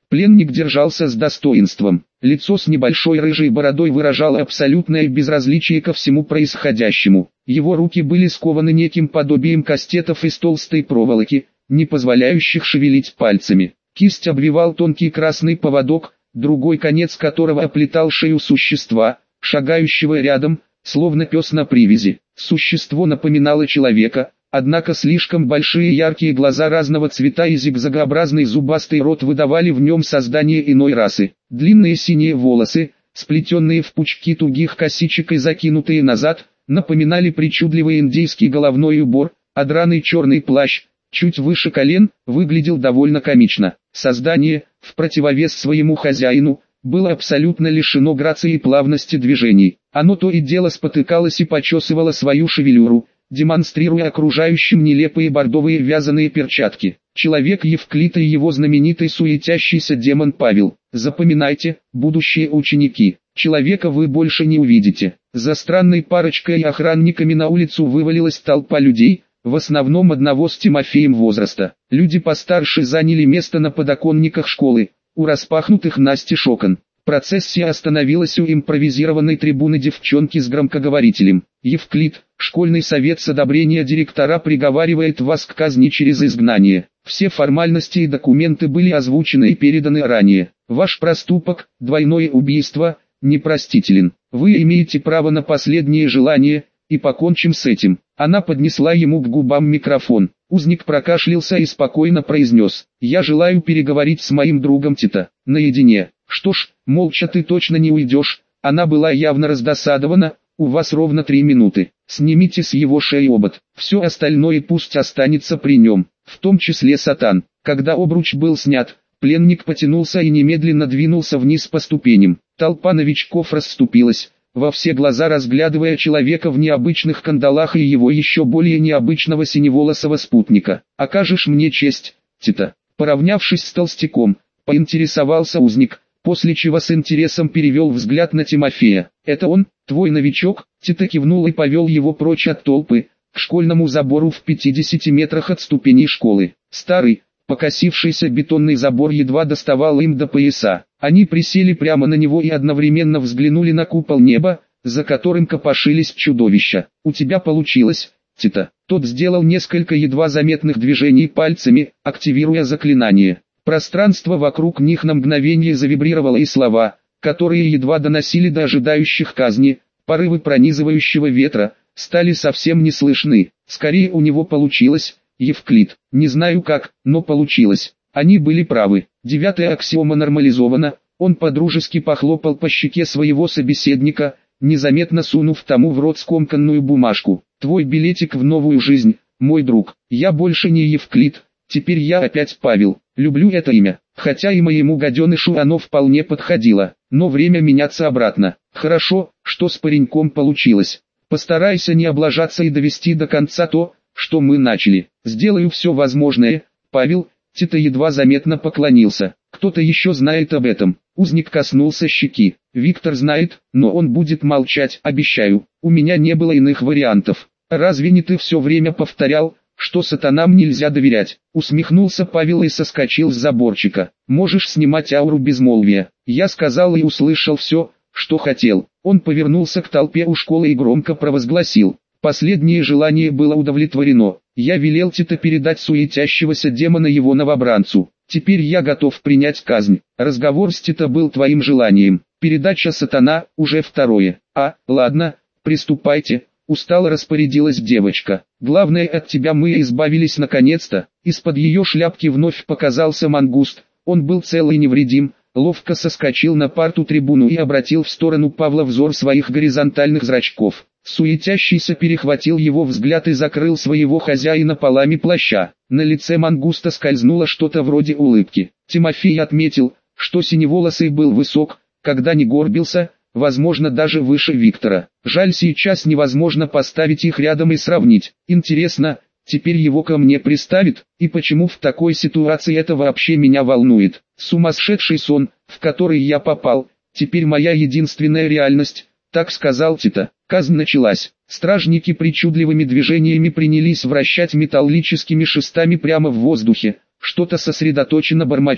Пленник держался с достоинством. Лицо с небольшой рыжей бородой выражало абсолютное безразличие ко всему происходящему. Его руки были скованы неким подобием кастетов из толстой проволоки, не позволяющих шевелить пальцами. Кисть обвивал тонкий красный поводок, другой конец которого оплетал шею существа, шагающего рядом, словно пес на привязи. Существо напоминало человека, однако слишком большие яркие глаза разного цвета и зигзагообразный зубастый рот выдавали в нем создание иной расы. Длинные синие волосы, сплетенные в пучки тугих косичек и закинутые назад, напоминали причудливый индейский головной убор, а драный черный плащ, чуть выше колен, выглядел довольно комично. Создание, в противовес своему хозяину, было абсолютно лишено грации и плавности движений. Оно то и дело спотыкалось и почесывало свою шевелюру, демонстрируя окружающим нелепые бордовые вязаные перчатки. Человек Евклид и его знаменитый суетящийся демон Павел. Запоминайте, будущие ученики, человека вы больше не увидите. За странной парочкой и охранниками на улицу вывалилась толпа людей, в основном одного с Тимофеем возраста. Люди постарше заняли место на подоконниках школы, у распахнутых настежь окон. Процессия остановилась у импровизированной трибуны девчонки с громкоговорителем. Евклид, школьный совет с одобрения директора приговаривает вас к казни через изгнание. Все формальности и документы были озвучены и переданы ранее. Ваш проступок, двойное убийство, непростителен. Вы имеете право на последнее желание, и покончим с этим. Она поднесла ему к губам микрофон. Узник прокашлялся и спокойно произнес: «Я желаю переговорить с моим другом Тито, наедине». «Что ж, молча ты точно не уйдешь». Она была явно раздосадована. «У вас ровно три минуты. Снимите с его шеи обод. Все остальное пусть останется при нем, в том числе сатан». Когда обруч был снят, пленник потянулся и немедленно двинулся вниз по ступеням. Толпа новичков расступилась, во все глаза разглядывая человека в необычных кандалах и его еще более необычного синеволосого спутника. «Окажешь мне честь, Тито?» Поравнявшись с толстяком, поинтересовался узник, после чего с интересом перевел взгляд на Тимофея. «Это он, твой новичок?» Тито кивнул и повел его прочь от толпы, к школьному забору в пятидесяти метрах от ступеней школы. Старый, покосившийся бетонный забор едва доставал им до пояса. Они присели прямо на него и одновременно взглянули на купол неба, за которым копошились чудовища. «У тебя получилось, Тито». Тот сделал несколько едва заметных движений пальцами, активируя заклинание. Пространство вокруг них на мгновение завибрировало, и слова, которые едва доносили до ожидающих казни, порывы пронизывающего ветра, стали совсем не слышны. Скорее у него получилось, Евклид. Не знаю как, но получилось. Они были правы. Девятая аксиома нормализована. Он подружески похлопал по щеке своего собеседника, незаметно сунув тому в рот скомканную бумажку. Твой билетик в новую жизнь, мой друг. Я больше не Евклид, теперь я опять Павел. Люблю это имя, хотя и моему гаденышу оно вполне подходило, но время меняться обратно. Хорошо, что с пареньком получилось. Постарайся не облажаться и довести до конца то, что мы начали. Сделаю все возможное, Павел. Тито едва заметно поклонился. Кто-то еще знает об этом. Узник коснулся щеки. Виктор знает, но он будет молчать, обещаю. У меня не было иных вариантов. Разве не ты все время повторял, что сатанам нельзя доверять? Усмехнулся Павел и соскочил с заборчика. Можешь снимать ауру безмолвия. Я сказал и услышал все, что хотел. Он повернулся к толпе у школы и громко провозгласил: последнее желание было удовлетворено. Я велел Тито передать суетящегося демона его новобранцу. Теперь я готов принять казнь. Разговор с Тито был твоим желанием. Передача сатана уже второе. А, ладно, приступайте. Устало распорядилась девочка. Главное, от тебя мы избавились наконец-то. Из-под ее шляпки вновь показался мангуст. Он был цел и невредим, ловко соскочил на парту-трибуну и обратил в сторону Павла взор своих горизонтальных зрачков. Суетящийся перехватил его взгляд и закрыл своего хозяина полами плаща. На лице мангуста скользнуло что-то вроде улыбки. Тимофей отметил, что синеволосый был высок, когда не горбился, возможно даже выше Виктора. Жаль, сейчас невозможно поставить их рядом и сравнить. Интересно, теперь его ко мне приставит, и почему в такой ситуации это вообще меня волнует? Сумасшедший сон, в который я попал, теперь моя единственная реальность, так сказал Тито. Казнь началась. Стражники причудливыми движениями принялись вращать металлическими шестами прямо в воздухе, что-то сосредоточенно бормоча.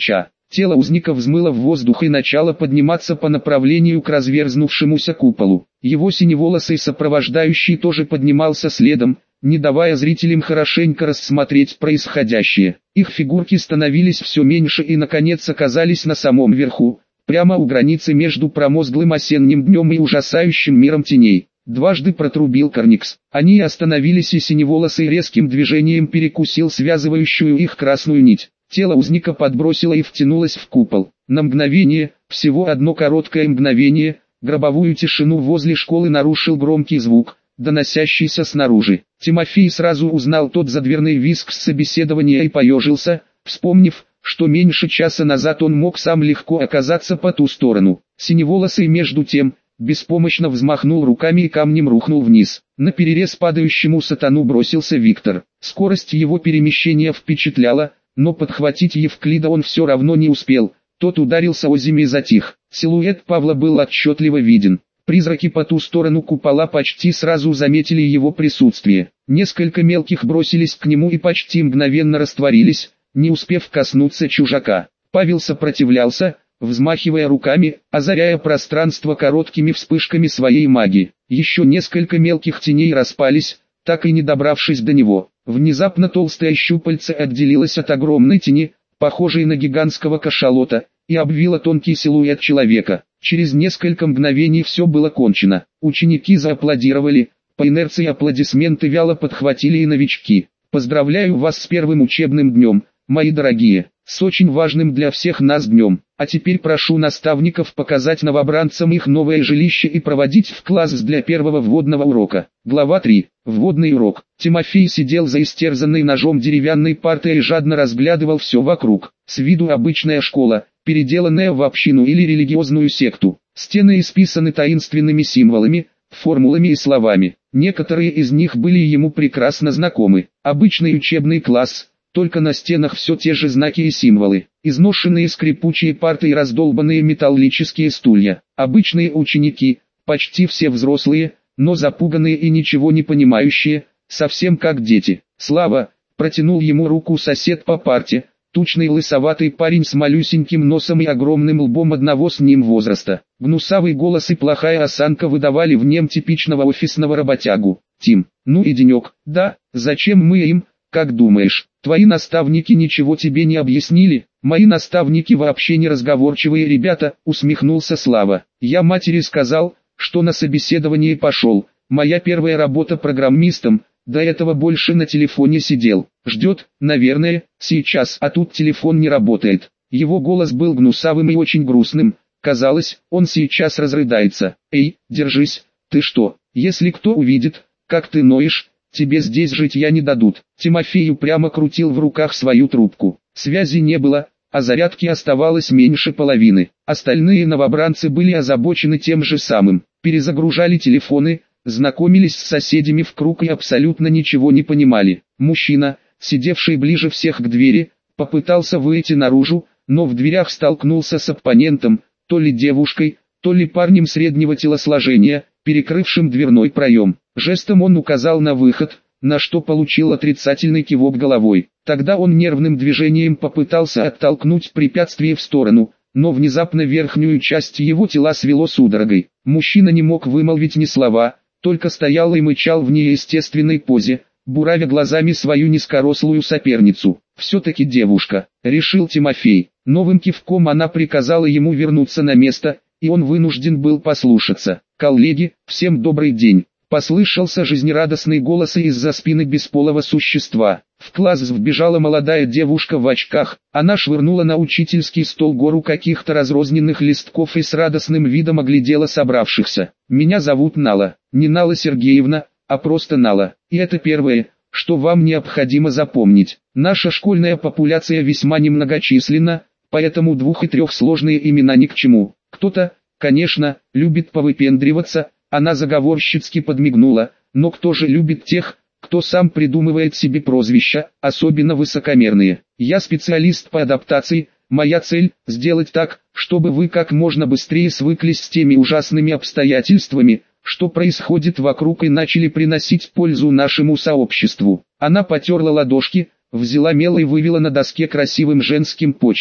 Тело узника взмыло в воздух и начало подниматься по направлению к разверзнувшемуся куполу. Его синеволосый сопровождающий тоже поднимался следом, не давая зрителям хорошенько рассмотреть происходящее. Их фигурки становились все меньше и наконец оказались на самом верху, прямо у границы между промозглым осенним днем и ужасающим миром теней. Дважды протрубил Корникс. Они остановились, и синеволосый резким движением перекусил связывающую их красную нить. Тело узника подбросило и втянулось в купол. На мгновение, всего одно короткое мгновение, гробовую тишину возле школы нарушил громкий звук, доносящийся снаружи. Тимофей сразу узнал тот задверный визг с собеседования и поежился, вспомнив, что меньше часа назад он мог сам легко оказаться по ту сторону. Синеволосый между тем беспомощно взмахнул руками и камнем рухнул вниз. На перерез падающему сатану бросился Виктор. Скорость его перемещения впечатляла, но подхватить Евклида он все равно не успел. Тот ударился о землю и затих. Силуэт Павла был отчетливо виден. Призраки по ту сторону купола почти сразу заметили его присутствие. Несколько мелких бросились к нему и почти мгновенно растворились, не успев коснуться чужака. Павел сопротивлялся, взмахивая руками, озаряя пространство короткими вспышками своей магии. Еще несколько мелких теней распались, так и не добравшись до него. Внезапно толстое щупальце отделилось от огромной тени, похожей на гигантского кашалота, и обвило тонкий силуэт человека. Через несколько мгновений все было кончено. Ученики зааплодировали, по инерции аплодисменты вяло подхватили и новички. «Поздравляю вас с первым учебным днем, мои дорогие, с очень важным для всех нас днем. А теперь прошу наставников показать новобранцам их новое жилище и проводить в класс для первого вводного урока». Глава три. Вводный урок. Тимофей сидел за истерзанной ножом деревянной партой и жадно разглядывал все вокруг. С виду обычная школа, переделанная в общину или религиозную секту. Стены исписаны таинственными символами, формулами и словами. Некоторые из них были ему прекрасно знакомы. Обычный учебный класс, только на стенах все те же знаки и символы. Изношенные скрипучие парты и раздолбанные металлические стулья. Обычные ученики, почти все взрослые, но запуганные и ничего не понимающие, совсем как дети. «Слава!» — протянул ему руку сосед по парте, тучный лысоватый парень с малюсеньким носом и огромным лбом одного с ним возраста. Гнусавый голос и плохая осанка выдавали в нем типичного офисного работягу. «Тим, ну и денек, да, зачем мы им, как думаешь, твои наставники ничего тебе не объяснили?» «Мои наставники вообще не разговорчивые ребята», — усмехнулся Слава. «Я матери сказал, что на собеседование пошел, моя первая работа программистом, до этого больше на телефоне сидел, ждет, наверное, сейчас, а тут телефон не работает». Его голос был гнусавым и очень грустным, казалось, он сейчас разрыдается. «Эй, держись, ты что, если кто увидит, как ты ноешь, тебе здесь житья не дадут». Тимофей упрямо крутил в руках свою трубку. Связи не было, а зарядки оставалось меньше половины. Остальные новобранцы были озабочены тем же самым. Перезагружали телефоны, знакомились с соседями в круг и абсолютно ничего не понимали. Мужчина, сидевший ближе всех к двери, попытался выйти наружу, но в дверях столкнулся с оппонентом, то ли девушкой, то ли парнем среднего телосложения, перекрывшим дверной проем. Жестом он указал на выход, на что получил отрицательный кивок головой. Тогда он нервным движением попытался оттолкнуть препятствие в сторону, но внезапно верхнюю часть его тела свело судорогой. Мужчина не мог вымолвить ни слова, только стоял и мычал в неестественной позе, буравя глазами свою низкорослую соперницу. «Все-таки девушка», — решил Тимофей. Новым кивком она приказала ему вернуться на место, и он вынужден был послушаться. «Коллеги, всем добрый день», — послышался жизнерадостный голос из-за спины бесполого существа. В класс вбежала молодая девушка в очках, она швырнула на учительский стол гору каких-то разрозненных листков и с радостным видом оглядела собравшихся. «Меня зовут Нала, не Нала Сергеевна, а просто Нала, и это первое, что вам необходимо запомнить. Наша школьная популяция весьма немногочисленна, поэтому двух- и трехсложные имена ни к чему. Кто-то, конечно, любит повыпендриваться», она заговорщицки подмигнула, «но кто же любит тех, кто сам придумывает себе прозвища, особенно высокомерные? Я специалист по адаптации, моя цель – сделать так, чтобы вы как можно быстрее свыклись с теми ужасными обстоятельствами, что происходит вокруг, и начали приносить пользу нашему сообществу». Она потерла ладошки, взяла мел и вывела на доске красивым женским почерком.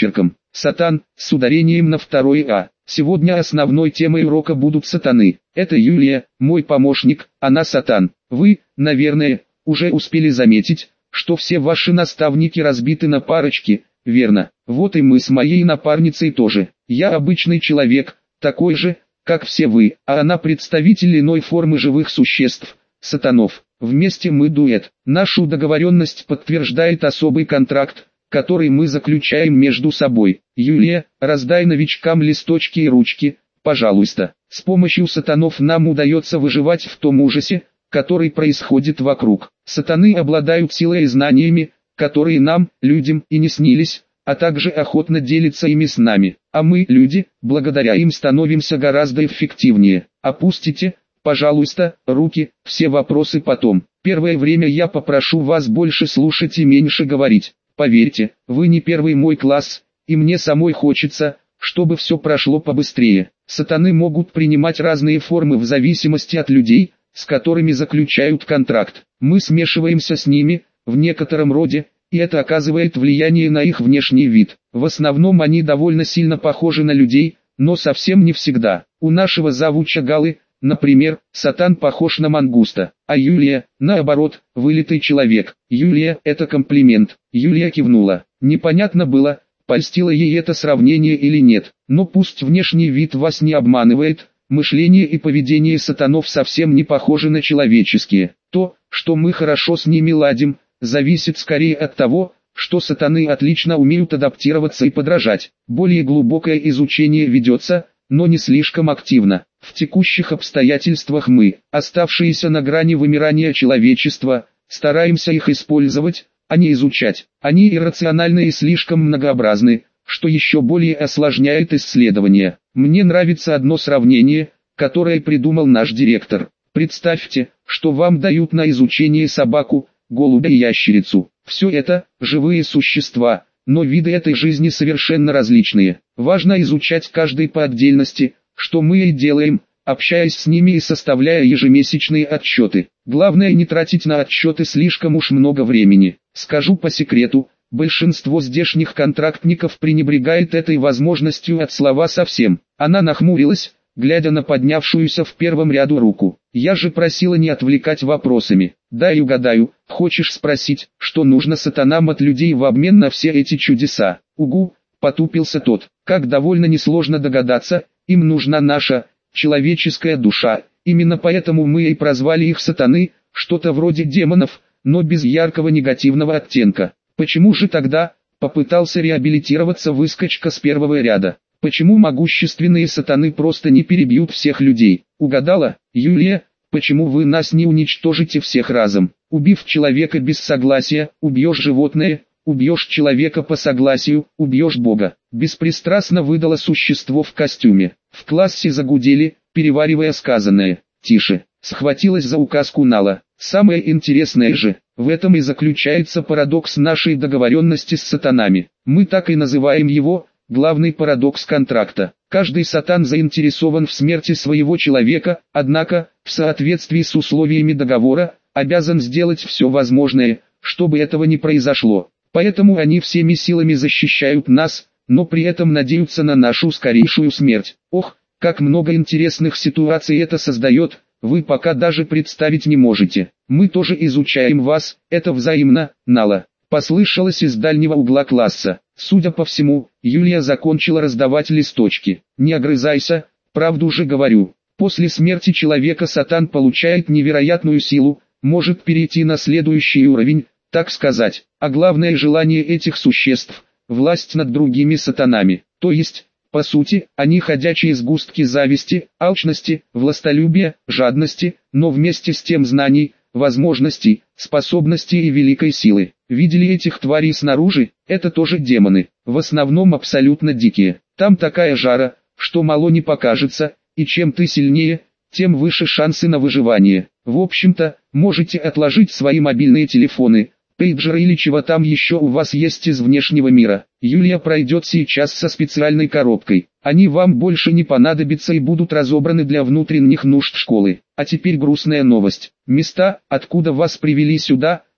Сатан, с ударением на второе «а». Сегодня основной темой урока будут сатаны. Это Юлия, мой помощник, она сатан. Вы, наверное, уже успели заметить, что все ваши наставники разбиты на парочки, верно? Вот и мы с моей напарницей тоже. Я обычный человек, такой же, как все вы, а она представитель иной формы живых существ, сатанов. Вместе мы дуэт. Нашу договоренность подтверждает особый контракт, который мы заключаем между собой. Юлия, раздай новичкам листочки и ручки, пожалуйста. С помощью сатанов нам удается выживать в том ужасе, который происходит вокруг. Сатаны обладают силой и знаниями, которые нам, людям, и не снились, а также охотно делятся ими с нами. А мы, люди, благодаря им становимся гораздо эффективнее. Опустите, пожалуйста, руки, все вопросы потом. Первое время я попрошу вас больше слушать и меньше говорить. Поверьте, вы не первый мой класс, и мне самой хочется, чтобы все прошло побыстрее. Сатаны могут принимать разные формы в зависимости от людей, с которыми заключают контракт. Мы смешиваемся с ними, в некотором роде, и это оказывает влияние на их внешний вид. В основном они довольно сильно похожи на людей, но совсем не всегда. У нашего завуча Галы, например, сатан похож на мангуста, а Юлия, наоборот, вылитый человек. Юлия – это комплимент. Юлия кивнула. Непонятно было, польстило ей это сравнение или нет, но пусть внешний вид вас не обманывает, мышление и поведение сатанов совсем не похожи на человеческие. То, что мы хорошо с ними ладим, зависит скорее от того, что сатаны отлично умеют адаптироваться и подражать. Более глубокое изучение ведется, но не слишком активно. В текущих обстоятельствах мы, оставшиеся на грани вымирания человечества, стараемся их использовать, а не изучать. Они иррациональны и слишком многообразны, что еще более осложняет исследования. Мне нравится одно сравнение, которое придумал наш директор. Представьте, что вам дают на изучение собаку, голубя и ящерицу. Все это – живые существа, но виды этой жизни совершенно различные. Важно изучать каждый по отдельности, что мы и делаем, общаясь с ними и составляя ежемесячные отчеты. Главное не тратить на отчеты слишком уж много времени. Скажу по секрету, большинство здешних контрактников пренебрегает этой возможностью от слова совсем. Она нахмурилась, глядя на поднявшуюся в первом ряду руку. Я же просила не отвлекать вопросами. Дай угадаю, хочешь спросить, что нужно сатанам от людей в обмен на все эти чудеса? Угу, потупился тот. Как довольно несложно догадаться, им нужна наша, человеческая душа. Именно поэтому мы и прозвали их сатаны, что-то вроде демонов, но без яркого негативного оттенка. Почему же тогда, попытался реабилитироваться выскочка с первого ряда? Почему могущественные сатаны просто не перебьют всех людей? Угадала, Юлия, почему вы нас не уничтожите всех разом? Убив человека без согласия, убьешь животное, убьешь человека по согласию, убьешь Бога. Беспристрастно выдало существо в костюме. В классе загудели, переваривая сказанное. Тише, схватилась за указку Нала. Самое интересное же, в этом и заключается парадокс нашей договоренности с сатанами. Мы так и называем его – главный парадокс контракта. Каждый сатан заинтересован в смерти своего человека, однако, в соответствии с условиями договора, обязан сделать все возможное, чтобы этого не произошло. Поэтому они всеми силами защищают нас, но при этом надеются на нашу скорейшую смерть. Ох, как много интересных ситуаций это создает, вы пока даже представить не можете. Мы тоже изучаем вас, это взаимно, Нала. Послышалось из дальнего угла класса. Судя по всему, Юлия закончила раздавать листочки. Не огрызайся, правду же говорю. После смерти человека сатан получает невероятную силу, может перейти на следующий уровень, так сказать. А главное желание этих существ – власть над другими сатанами. То есть, по сути, они ходячие сгустки зависти, алчности, властолюбия, жадности, но вместе с тем знаний, возможностей, способностей и великой силы. Видели этих тварей снаружи? Это тоже демоны, в основном абсолютно дикие. Там такая жара, что мало не покажется, и чем ты сильнее, тем выше шансы на выживание. В общем-то, можете отложить свои мобильные телефоны, пейджеры или чего там еще у вас есть из внешнего мира. Юлия пройдет сейчас со специальной коробкой. Они вам больше не понадобятся и будут разобраны для внутренних нужд школы. А теперь грустная новость. Места, откуда вас привели сюда,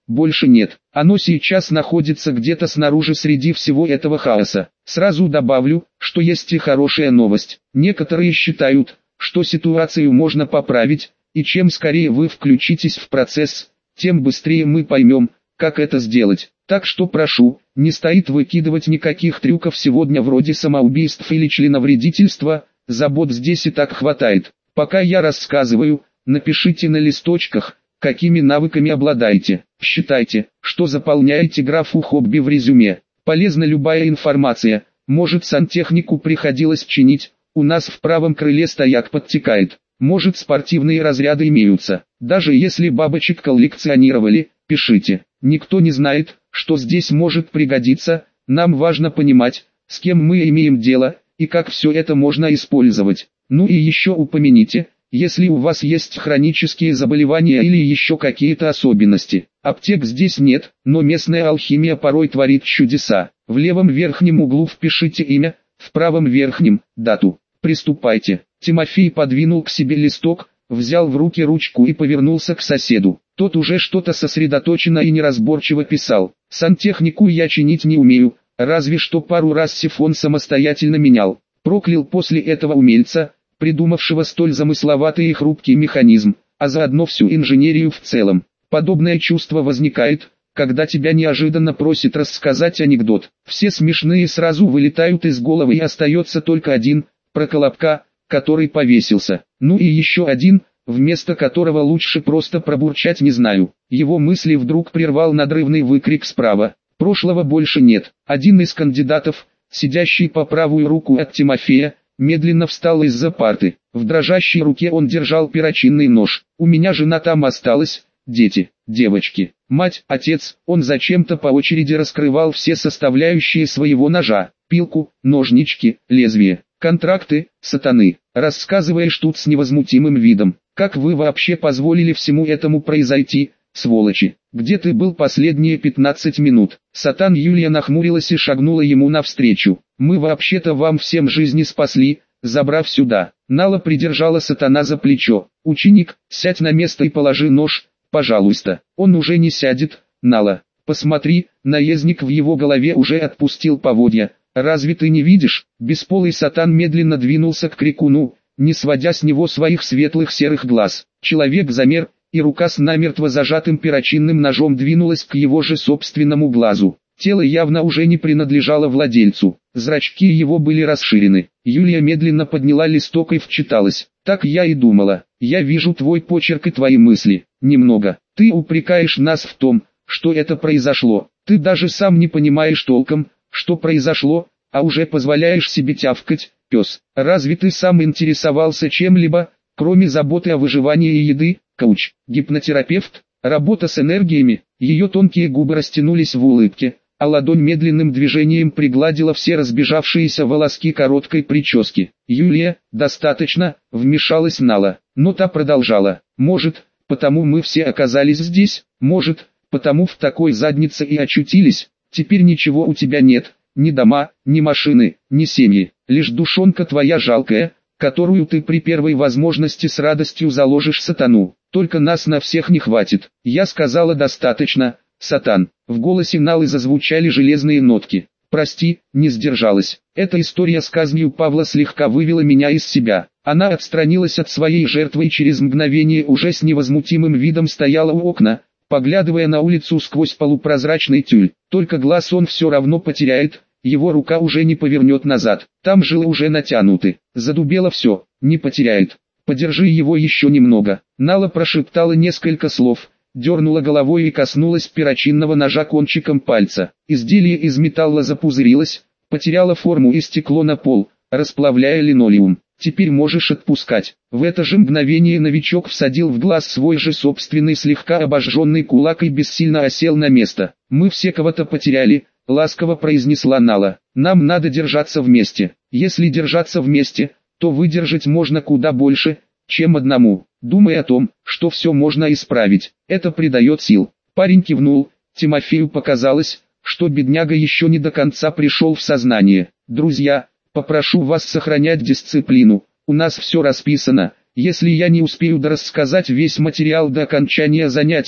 больше нет. Оно сейчас находится где-то снаружи среди всего этого хаоса. Сразу добавлю, что есть и хорошая новость. Некоторые считают, что ситуацию можно поправить, и чем скорее вы включитесь в процесс, тем быстрее мы поймем, как это сделать. Так что прошу, не стоит выкидывать никаких трюков сегодня вроде самоубийств или членовредительства, забот здесь и так хватает. Пока я рассказываю, напишите на листочках, какими навыками обладаете. Считайте, что заполняете графу «Хобби» в резюме. Полезна любая информация, может сантехнику приходилось чинить, у нас в правом крыле стояк подтекает. Может спортивные разряды имеются. Даже если бабочек коллекционировали, пишите. Никто не знает, что здесь может пригодиться, нам важно понимать, с кем мы имеем дело, и как все это можно использовать. Ну и еще упомяните, если у вас есть хронические заболевания или еще какие-то особенности. Аптек здесь нет, но местная алхимия порой творит чудеса. В левом верхнем углу впишите имя, в правом верхнем – дату. Приступайте. Тимофей подвинул к себе листок, взял в руки ручку и повернулся к соседу. Тот уже что-то сосредоточенно и неразборчиво писал. Сантехнику я чинить не умею, разве что пару раз сифон самостоятельно менял. Проклял после этого умельца, придумавшего столь замысловатый и хрупкий механизм, а заодно всю инженерию в целом. Подобное чувство возникает, когда тебя неожиданно просят рассказать анекдот. Все смешные сразу вылетают из головы и остается только один, про Колобка, который повесился. Ну и еще один, вместо которого лучше просто пробурчать не знаю. Его мысли вдруг прервал надрывный выкрик справа. Прошлого больше нет. Один из кандидатов, сидящий по правую руку от Тимофея, медленно встал из-за парты. В дрожащей руке он держал перочинный нож. У меня жена там осталась, дети, девочки, мать, отец. Он зачем-то по очереди раскрывал все составляющие своего ножа. Пилку, ножнички, лезвие, контракты, сатаны. Рассказываешь тут с невозмутимым видом. Как вы вообще позволили всему этому произойти, сволочи? Где ты был последние пятнадцать минут? Сатан Юлия нахмурилась и шагнула ему навстречу. Мы вообще-то вам всем жизни спасли, забрав сюда. Нала придержала Сатана за плечо. Ученик, сядь на место и положи нож, пожалуйста. Он уже не сядет, Нала. Посмотри, наездник в его голове уже отпустил поводья. Разве ты не видишь? Бесполый Сатан медленно двинулся к крикуну, не сводя с него своих светлых серых глаз. Человек замер, и рука с намертво зажатым перочинным ножом двинулась к его же собственному глазу. Тело явно уже не принадлежало владельцу. Зрачки его были расширены. Юлия медленно подняла листок и вчиталась. Так я и думала. Я вижу твой почерк и твои мысли. Немного. Ты упрекаешь нас в том, что это произошло. Ты даже сам не понимаешь толком, что произошло, а уже позволяешь себе тявкать, пес. Разве ты сам интересовался чем-либо, кроме заботы о выживании и еды, коуч, гипнотерапевт, работа с энергиями? Ее тонкие губы растянулись в улыбке, а ладонь медленным движением пригладила все разбежавшиеся волоски короткой прически. Юлия, достаточно, вмешалась Нала, но та продолжала. Может, потому мы все оказались здесь, может, потому в такой заднице и очутились. Теперь ничего у тебя нет, ни дома, ни машины, ни семьи, лишь душонка твоя жалкая, которую ты при первой возможности с радостью заложишь Сатану. Только нас на всех не хватит. Я сказала достаточно, Сатан. В голосе Налы зазвучали железные нотки. Прости, не сдержалась. Эта история с казнью Павла слегка вывела меня из себя. Она отстранилась от своей жертвы и через мгновение уже с невозмутимым видом стояла у окна, поглядывая на улицу сквозь полупрозрачный тюль. Только глаз он все равно потеряет, его рука уже не повернет назад. Там жилы уже натянуты. Задубело все, не потеряет. Подержи его еще немного. Нала прошептала несколько слов, дернула головой и коснулась перочинного ножа кончиком пальца. Изделие из металла запузырилось, потеряло форму и стекло на пол, расплавляя линолеум. Теперь можешь отпускать. В это же мгновение новичок всадил в глаз свой же собственный слегка обожженный кулак и бессильно осел на место. Мы все кого-то потеряли, ласково произнесла Нала. Нам надо держаться вместе. Если держаться вместе, то выдержать можно куда больше, чем одному. Думай о том, что все можно исправить. Это придает сил. Парень кивнул. Тимофею показалось, что бедняга еще не до конца пришел в сознание. Друзья, попрошу вас сохранять дисциплину. У нас все расписано. Если я не успею дорассказать весь материал до окончания занятия,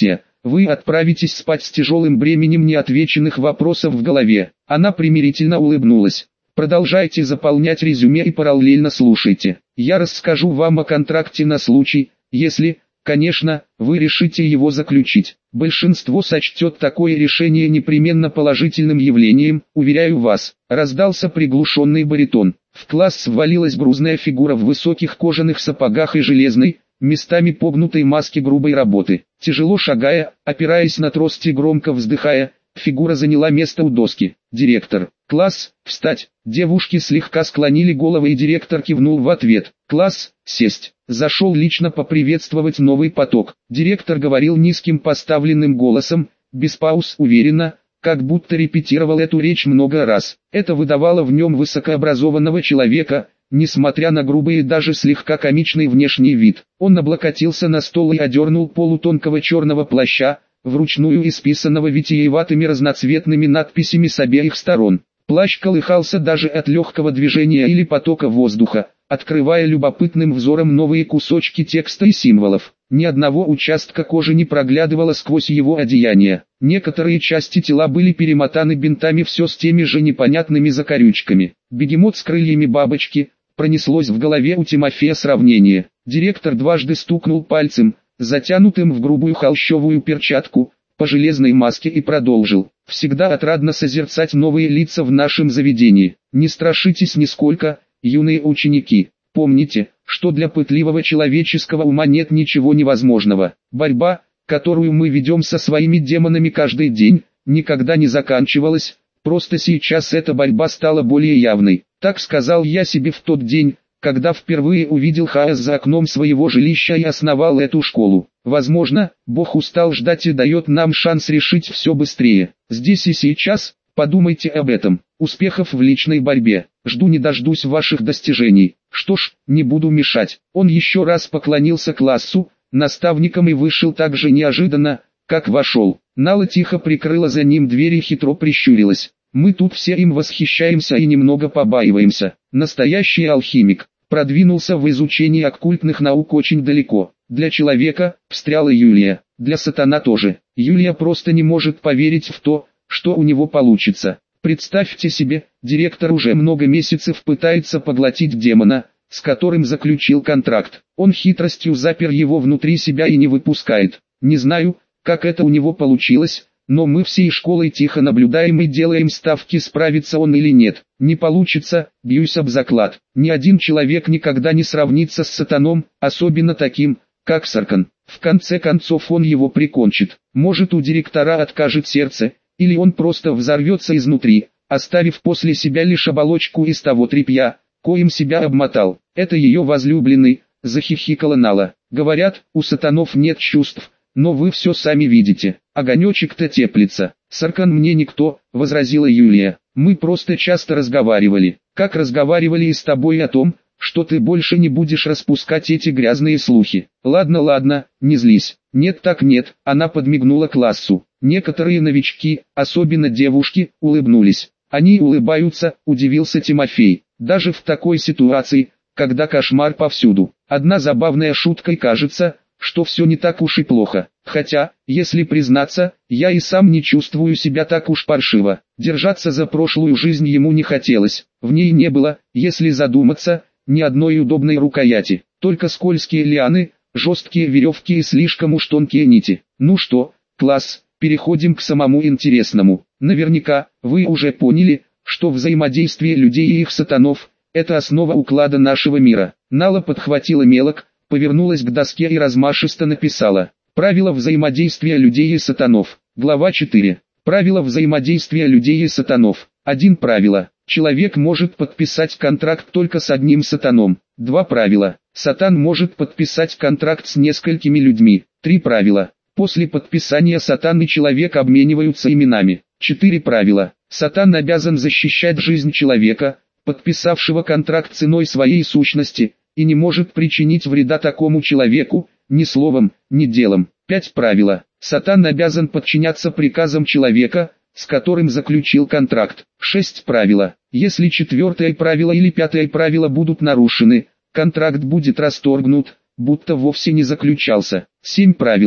вы отправитесь спать с тяжелым бременем неотвеченных вопросов в голове. Она примирительно улыбнулась. Продолжайте заполнять резюме и параллельно слушайте. Я расскажу вам о контракте на случай, если, конечно, вы решите его заключить. Большинство сочтет такое решение непременно положительным явлением, уверяю вас. Раздался приглушенный баритон. В класс ввалилась грузная фигура в высоких кожаных сапогах и железной, местами погнутой маске грубой работы. Тяжело шагая, опираясь на трости, громко вздыхая, фигура заняла место у доски. Директор. Класс, встать. Девушки слегка склонили головы, и директор кивнул в ответ. Класс, сесть. Зашел лично поприветствовать новый поток. Директор говорил низким поставленным голосом, без пауз, уверенно, как будто репетировал эту речь много раз. Это выдавало в нем высокообразованного человека, несмотря на грубый и даже слегка комичный внешний вид. Он облокотился на стол и одернул полу тонкого черного плаща, вручную исписанного витиеватыми разноцветными надписями с обеих сторон. Плащ колыхался даже от легкого движения или потока воздуха, открывая любопытным взором новые кусочки текста и символов. Ни одного участка кожи не проглядывало сквозь его одеяние. Некоторые части тела были перемотаны бинтами, все с теми же непонятными закорючками. Бегемот с крыльями бабочки, пронеслось в голове у Тимофея сравнение. Директор дважды стукнул пальцем, затянутым в грубую холщовую перчатку, по железной маске, и продолжил. Всегда отрадно созерцать новые лица в нашем заведении. Не страшитесь нисколько, юные ученики. Помните, что для пытливого человеческого ума нет ничего невозможного. Борьба, которую мы ведем со своими демонами каждый день, никогда не заканчивалась, просто сейчас эта борьба стала более явной. Так сказал я себе в тот день, когда впервые увидел хаос за окном своего жилища и основал эту школу. Возможно, Бог устал ждать и дает нам шанс решить все быстрее. Здесь и сейчас, подумайте об этом. Успехов в личной борьбе. Жду не дождусь ваших достижений. Что ж, не буду мешать. Он еще раз поклонился классу, наставникам, и вышел так же неожиданно, как вошел. Нала тихо прикрыла за ним дверь и хитро прищурилась. Мы тут все им восхищаемся и немного побаиваемся. Настоящий алхимик. Продвинулся в изучении оккультных наук очень далеко. Для человека, встряла Юлия, для сатана тоже. Юлия просто не может поверить в то, что у него получится. Представьте себе, директор уже много месяцев пытается поглотить демона, с которым заключил контракт. Он хитростью запер его внутри себя и не выпускает. Не знаю, как это у него получилось, но мы всей школой тихо наблюдаем и делаем ставки, справится он или нет. Не получится, бьюсь об заклад. Ни один человек никогда не сравнится с сатаном, особенно таким, как Саркан. В конце концов он его прикончит. Может, у директора откажет сердце, или он просто взорвется изнутри, оставив после себя лишь оболочку из того тряпья, коим себя обмотал. Это ее возлюбленный, захихикала Нала. Говорят, у сатанов нет чувств, но вы все сами видите. Огонечек-то теплится. Саркан мне никто, возразила Юлия. Мы просто часто разговаривали. Как разговаривали и с тобой о том, что ты больше не будешь распускать эти грязные слухи. Ладно, ладно, не злись. Нет так нет, она подмигнула классу. Некоторые новички, особенно девушки, улыбнулись. Они улыбаются, удивился Тимофей. Даже в такой ситуации, когда кошмар повсюду. Одна забавная шутка, и кажется, что все не так уж и плохо. Хотя, если признаться, я и сам не чувствую себя так уж паршиво. Держаться за прошлую жизнь ему не хотелось. В ней не было, если задуматься, ни одной удобной рукояти. Только скользкие лианы, жесткие веревки и слишком уж тонкие нити. Ну что, класс, переходим к самому интересному. Наверняка, вы уже поняли, что взаимодействие людей и их сатанов – это основа уклада нашего мира. Нала подхватила мелок, повернулась к доске и размашисто написала. Правила взаимодействия людей и сатанов. Глава четыре. Правила взаимодействия людей и сатанов. Один правило. Человек может подписать контракт только с одним сатаном. Два правила. Сатан может подписать контракт с несколькими людьми. Три правила. После подписания сатан и человек обмениваются именами. Четыре правила. Сатан обязан защищать жизнь человека, подписавшего контракт ценой своей сущности, и не может причинить вреда такому человеку, ни словом, ни делом. Пять правила. Сатан обязан подчиняться приказам человека, с которым заключил контракт. Шесть правила. Если четвертое правило или пятое правило будут нарушены, контракт будет расторгнут, будто вовсе не заключался. Семь правила.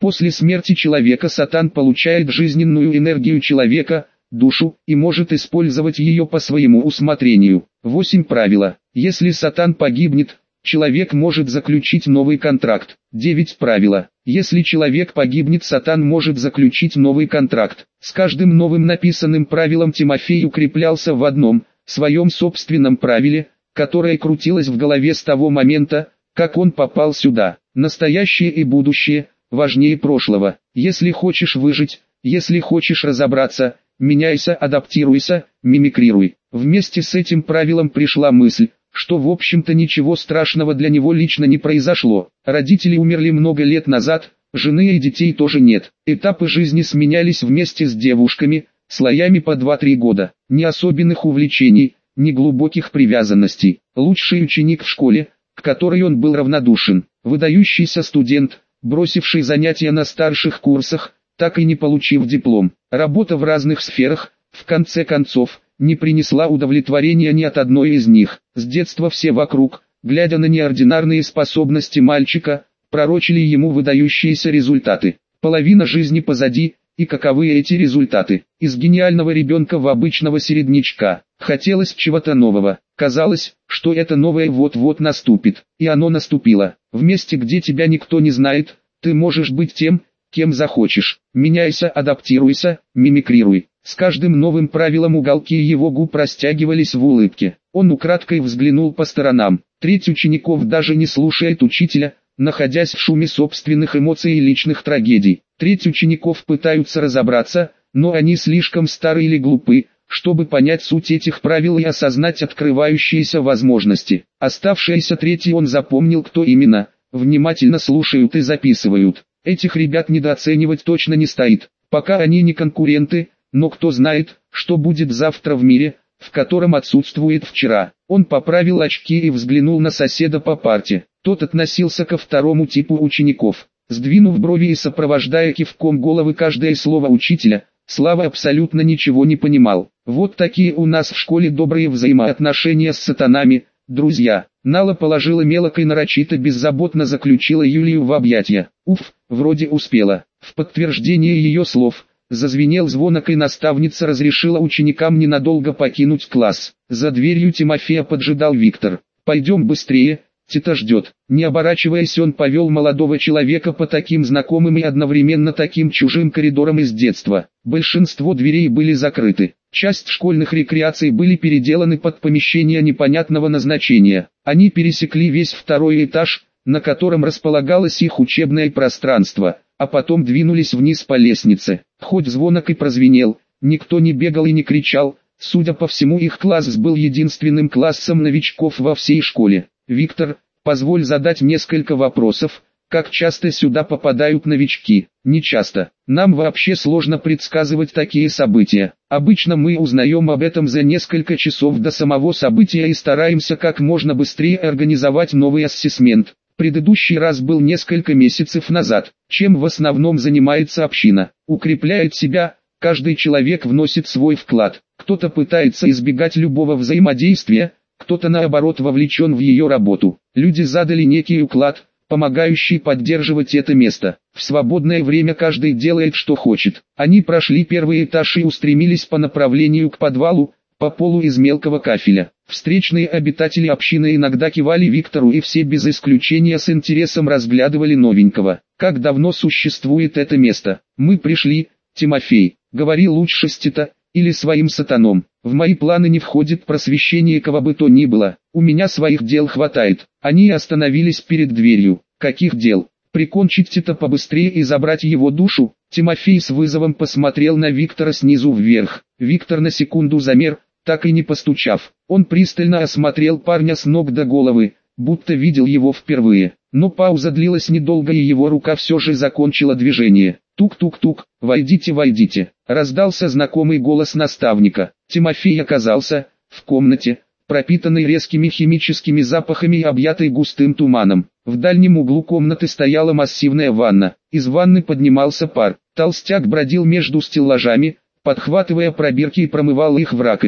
После смерти человека Сатан получает жизненную энергию человека, душу, и может использовать ее по своему усмотрению. восемь правила. Если Сатан погибнет, человек может заключить новый контракт. девять правила. Если человек погибнет, Сатан может заключить новый контракт. С каждым новым написанным правилом Тимофей укреплялся в одном, своем собственном правиле, которое крутилось в голове с того момента, как он попал сюда. Настоящее и будущее важнее прошлого. Если хочешь выжить, если хочешь разобраться, меняйся, адаптируйся, мимикрируй. Вместе с этим правилом пришла мысль, что в общем-то ничего страшного для него лично не произошло. Родители умерли много лет назад, жены и детей тоже нет. Этапы жизни сменялись вместе с девушками, слоями по два-три года. Ни особенных увлечений, ни глубоких привязанностей. Лучший ученик в школе, к которой он был равнодушен. Выдающийся студент, бросивший занятия на старших курсах, так и не получив диплом. Работа в разных сферах, в конце концов, не принесла удовлетворения ни от одной из них. С детства все вокруг, глядя на неординарные способности мальчика, пророчили ему выдающиеся результаты. Половина жизни позади, и каковы эти результаты? Из гениального ребенка в обычного середнячка. Хотелось чего-то нового. Казалось, что это новое вот-вот наступит. И оно наступило. В месте, где тебя никто не знает, ты можешь быть тем, кем захочешь. Меняйся, адаптируйся, мимикрируй. С каждым новым правилом уголки его губ растягивались в улыбке. Он украдкой взглянул по сторонам. Треть учеников даже не слушает учителя, находясь в шуме собственных эмоций и личных трагедий. Треть учеников пытаются разобраться, но они слишком стары или глупы, чтобы понять суть этих правил и осознать открывающиеся возможности. Оставшаяся треть он запомнил, кто именно, внимательно слушают и записывают. Этих ребят недооценивать точно не стоит, пока они не конкуренты, но кто знает, что будет завтра в мире, в котором отсутствует вчера. Он поправил очки и взглянул на соседа по парте. Тот относился ко второму типу учеников. Сдвинув брови и сопровождая кивком головы каждое слово учителя, Слава абсолютно ничего не понимал. Вот такие у нас в школе добрые взаимоотношения с сатанами, друзья. Нала положила мелок и нарочито беззаботно заключила Юлию в объятия. Уф, вроде успела. В подтверждение ее слов, зазвенел звонок и наставница разрешила ученикам ненадолго покинуть класс. За дверью Тимофея поджидал Виктор. «Пойдем быстрее, Тита ждет». Не оборачиваясь, он повел молодого человека по таким знакомым и одновременно таким чужим коридорам из детства. Большинство дверей были закрыты. Часть школьных рекреаций были переделаны под помещения непонятного назначения. Они пересекли весь второй этаж, на котором располагалось их учебное пространство, а потом двинулись вниз по лестнице. Хоть звонок и прозвенел, никто не бегал и не кричал. Судя по всему, их класс был единственным классом новичков во всей школе. «Виктор, позволь задать несколько вопросов. Как часто сюда попадают новички?» «Не часто. Нам вообще сложно предсказывать такие события. Обычно мы узнаем об этом за несколько часов до самого события и стараемся как можно быстрее организовать новый ассессмент. Предыдущий раз был несколько месяцев назад. Чем в основном занимается община? Укрепляет себя, каждый человек вносит свой вклад. Кто-то пытается избегать любого взаимодействия, кто-то наоборот вовлечен в ее работу. Люди задали некий уклад, помогающий поддерживать это место. В свободное время каждый делает что хочет. Они прошли первый этаж и устремились по направлению к подвалу, по полу из мелкого кафеля. Встречные обитатели общины иногда кивали Виктору, и все без исключения с интересом разглядывали новенького. «Как давно существует это место?» «Мы пришли, Тимофей. Говори лучше с Тита, или своим сатаном. В мои планы не входит просвещение кого бы то ни было. У меня своих дел хватает». Они остановились перед дверью. «Каких дел? Прикончить Тита побыстрее и забрать его душу?» Тимофей с вызовом посмотрел на Виктора снизу вверх. Виктор на секунду замер, так и не постучав. Он пристально осмотрел парня с ног до головы, будто видел его впервые. Но пауза длилась недолго, и его рука все же закончила движение. «Тук-тук-тук, войдите, войдите», — раздался знакомый голос наставника. Тимофей оказался в комнате, пропитанной резкими химическими запахами и объятой густым туманом. В дальнем углу комнаты стояла массивная ванна. Из ванны поднимался пар. Толстяк бродил между стеллажами, подхватывая пробирки и промывал их в раковине.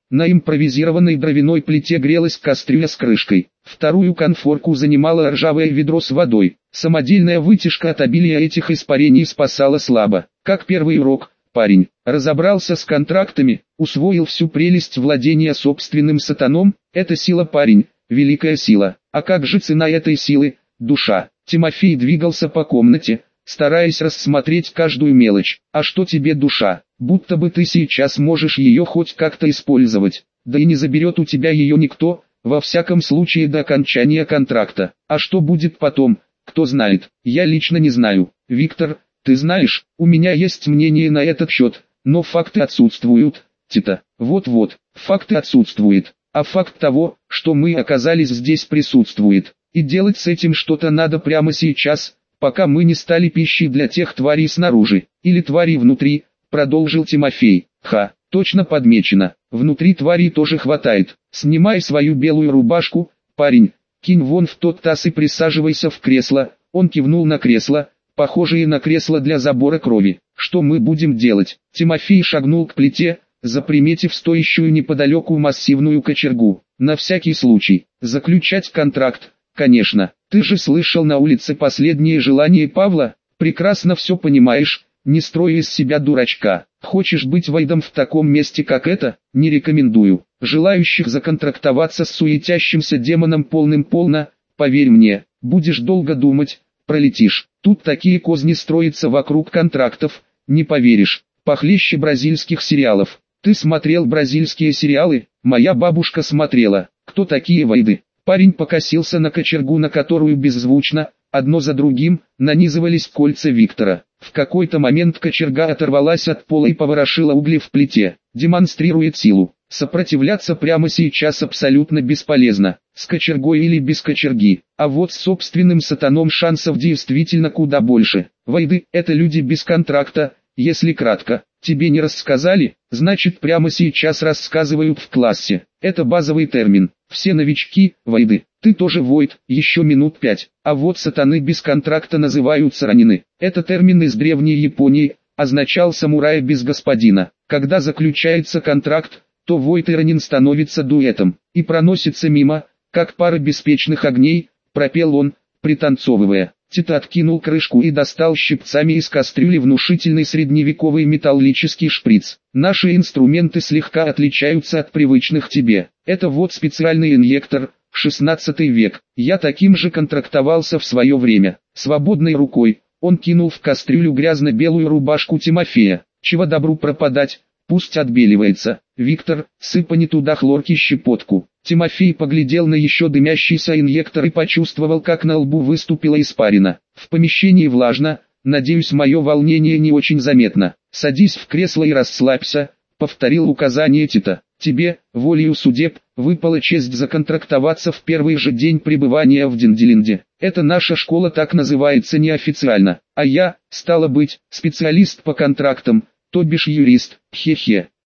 На импровизированной дровяной плите грелась кастрюля с крышкой. Вторую конфорку занимало ржавое ведро с водой. Самодельная вытяжка от обилия этих испарений спасала слабо. Как первый урок, парень разобрался с контрактами, усвоил всю прелесть владения собственным сатаном. Это сила, парень, великая сила. А как же цена этой силы? Душа. Тимофей двигался по комнате, стараясь рассмотреть каждую мелочь. А что тебе душа? Будто бы ты сейчас можешь ее хоть как-то использовать. Да и не заберет у тебя ее никто, во всяком случае до окончания контракта. А что будет потом, кто знает? Я лично не знаю. Виктор, ты знаешь, у меня есть мнение на этот счет, но факты отсутствуют. Тита, вот-вот, факты отсутствуют. А факт того, что мы оказались здесь, присутствует. И делать с этим что-то надо прямо сейчас, пока мы не стали пищей для тех тварей снаружи, или тварей внутри, продолжил Тимофей. Ха, точно подмечено, внутри тварей тоже хватает. Снимай свою белую рубашку, парень, кинь вон в тот таз и присаживайся в кресло. Он кивнул на кресло, похожее на кресло для забора крови. Что мы будем делать? Тимофей шагнул к плите, заприметив стоящую неподалеку массивную кочергу. На всякий случай, заключать контракт. Конечно, ты же слышал на улице последнее желание Павла, прекрасно все понимаешь, не строй из себя дурачка. Хочешь быть вайдом в таком месте как это? Не рекомендую. Желающих законтрактоваться с суетящимся демоном полным-полно, поверь мне, будешь долго думать, пролетишь. Тут такие козни строятся вокруг контрактов, не поверишь, похлеще бразильских сериалов. Ты смотрел бразильские сериалы? Моя бабушка смотрела. Кто такие вайды? Парень покосился на кочергу, на которую беззвучно, одно за другим, нанизывались кольца Виктора. В какой-то момент кочерга оторвалась от пола и поворошила угли в плите. Демонстрирует силу. Сопротивляться прямо сейчас абсолютно бесполезно. С кочергой или без кочерги. А вот с собственным сатаном шансов действительно куда больше. Вайды – это люди без контракта, если кратко. Тебе не рассказали? Значит, прямо сейчас рассказывают в классе. Это базовый термин. Все новички – вайды. Ты тоже войд, еще минут пять. А вот сатаны без контракта называются ранины. Это термин из древней Японии, означал самурая без господина. Когда заключается контракт, то войд и ранин становится дуэтом. И проносится мимо, как пара беспечных огней, пропел он, пританцовывая. Тита откинул крышку и достал щипцами из кастрюли внушительный средневековый металлический шприц. Наши инструменты слегка отличаются от привычных тебе. Это вот специальный инъектор, шестнадцатый век. Я таким же контрактовался в свое время. Свободной рукой он кинул в кастрюлю грязно-белую рубашку Тимофея. Чего добру пропадать, пусть отбеливается. Виктор, сыпани туда хлорки щепотку. Тимофей поглядел на еще дымящийся инъектор и почувствовал, как на лбу выступила испарина. В помещении влажно, надеюсь, мое волнение не очень заметно. Садись в кресло и расслабься, повторил указание Тита. Тебе, волею судеб, выпала честь законтрактоваться в первый же день пребывания в Динделинде. Это наша школа так называется неофициально. А я, стало быть, специалист по контрактам, то бишь юрист, хе-хе.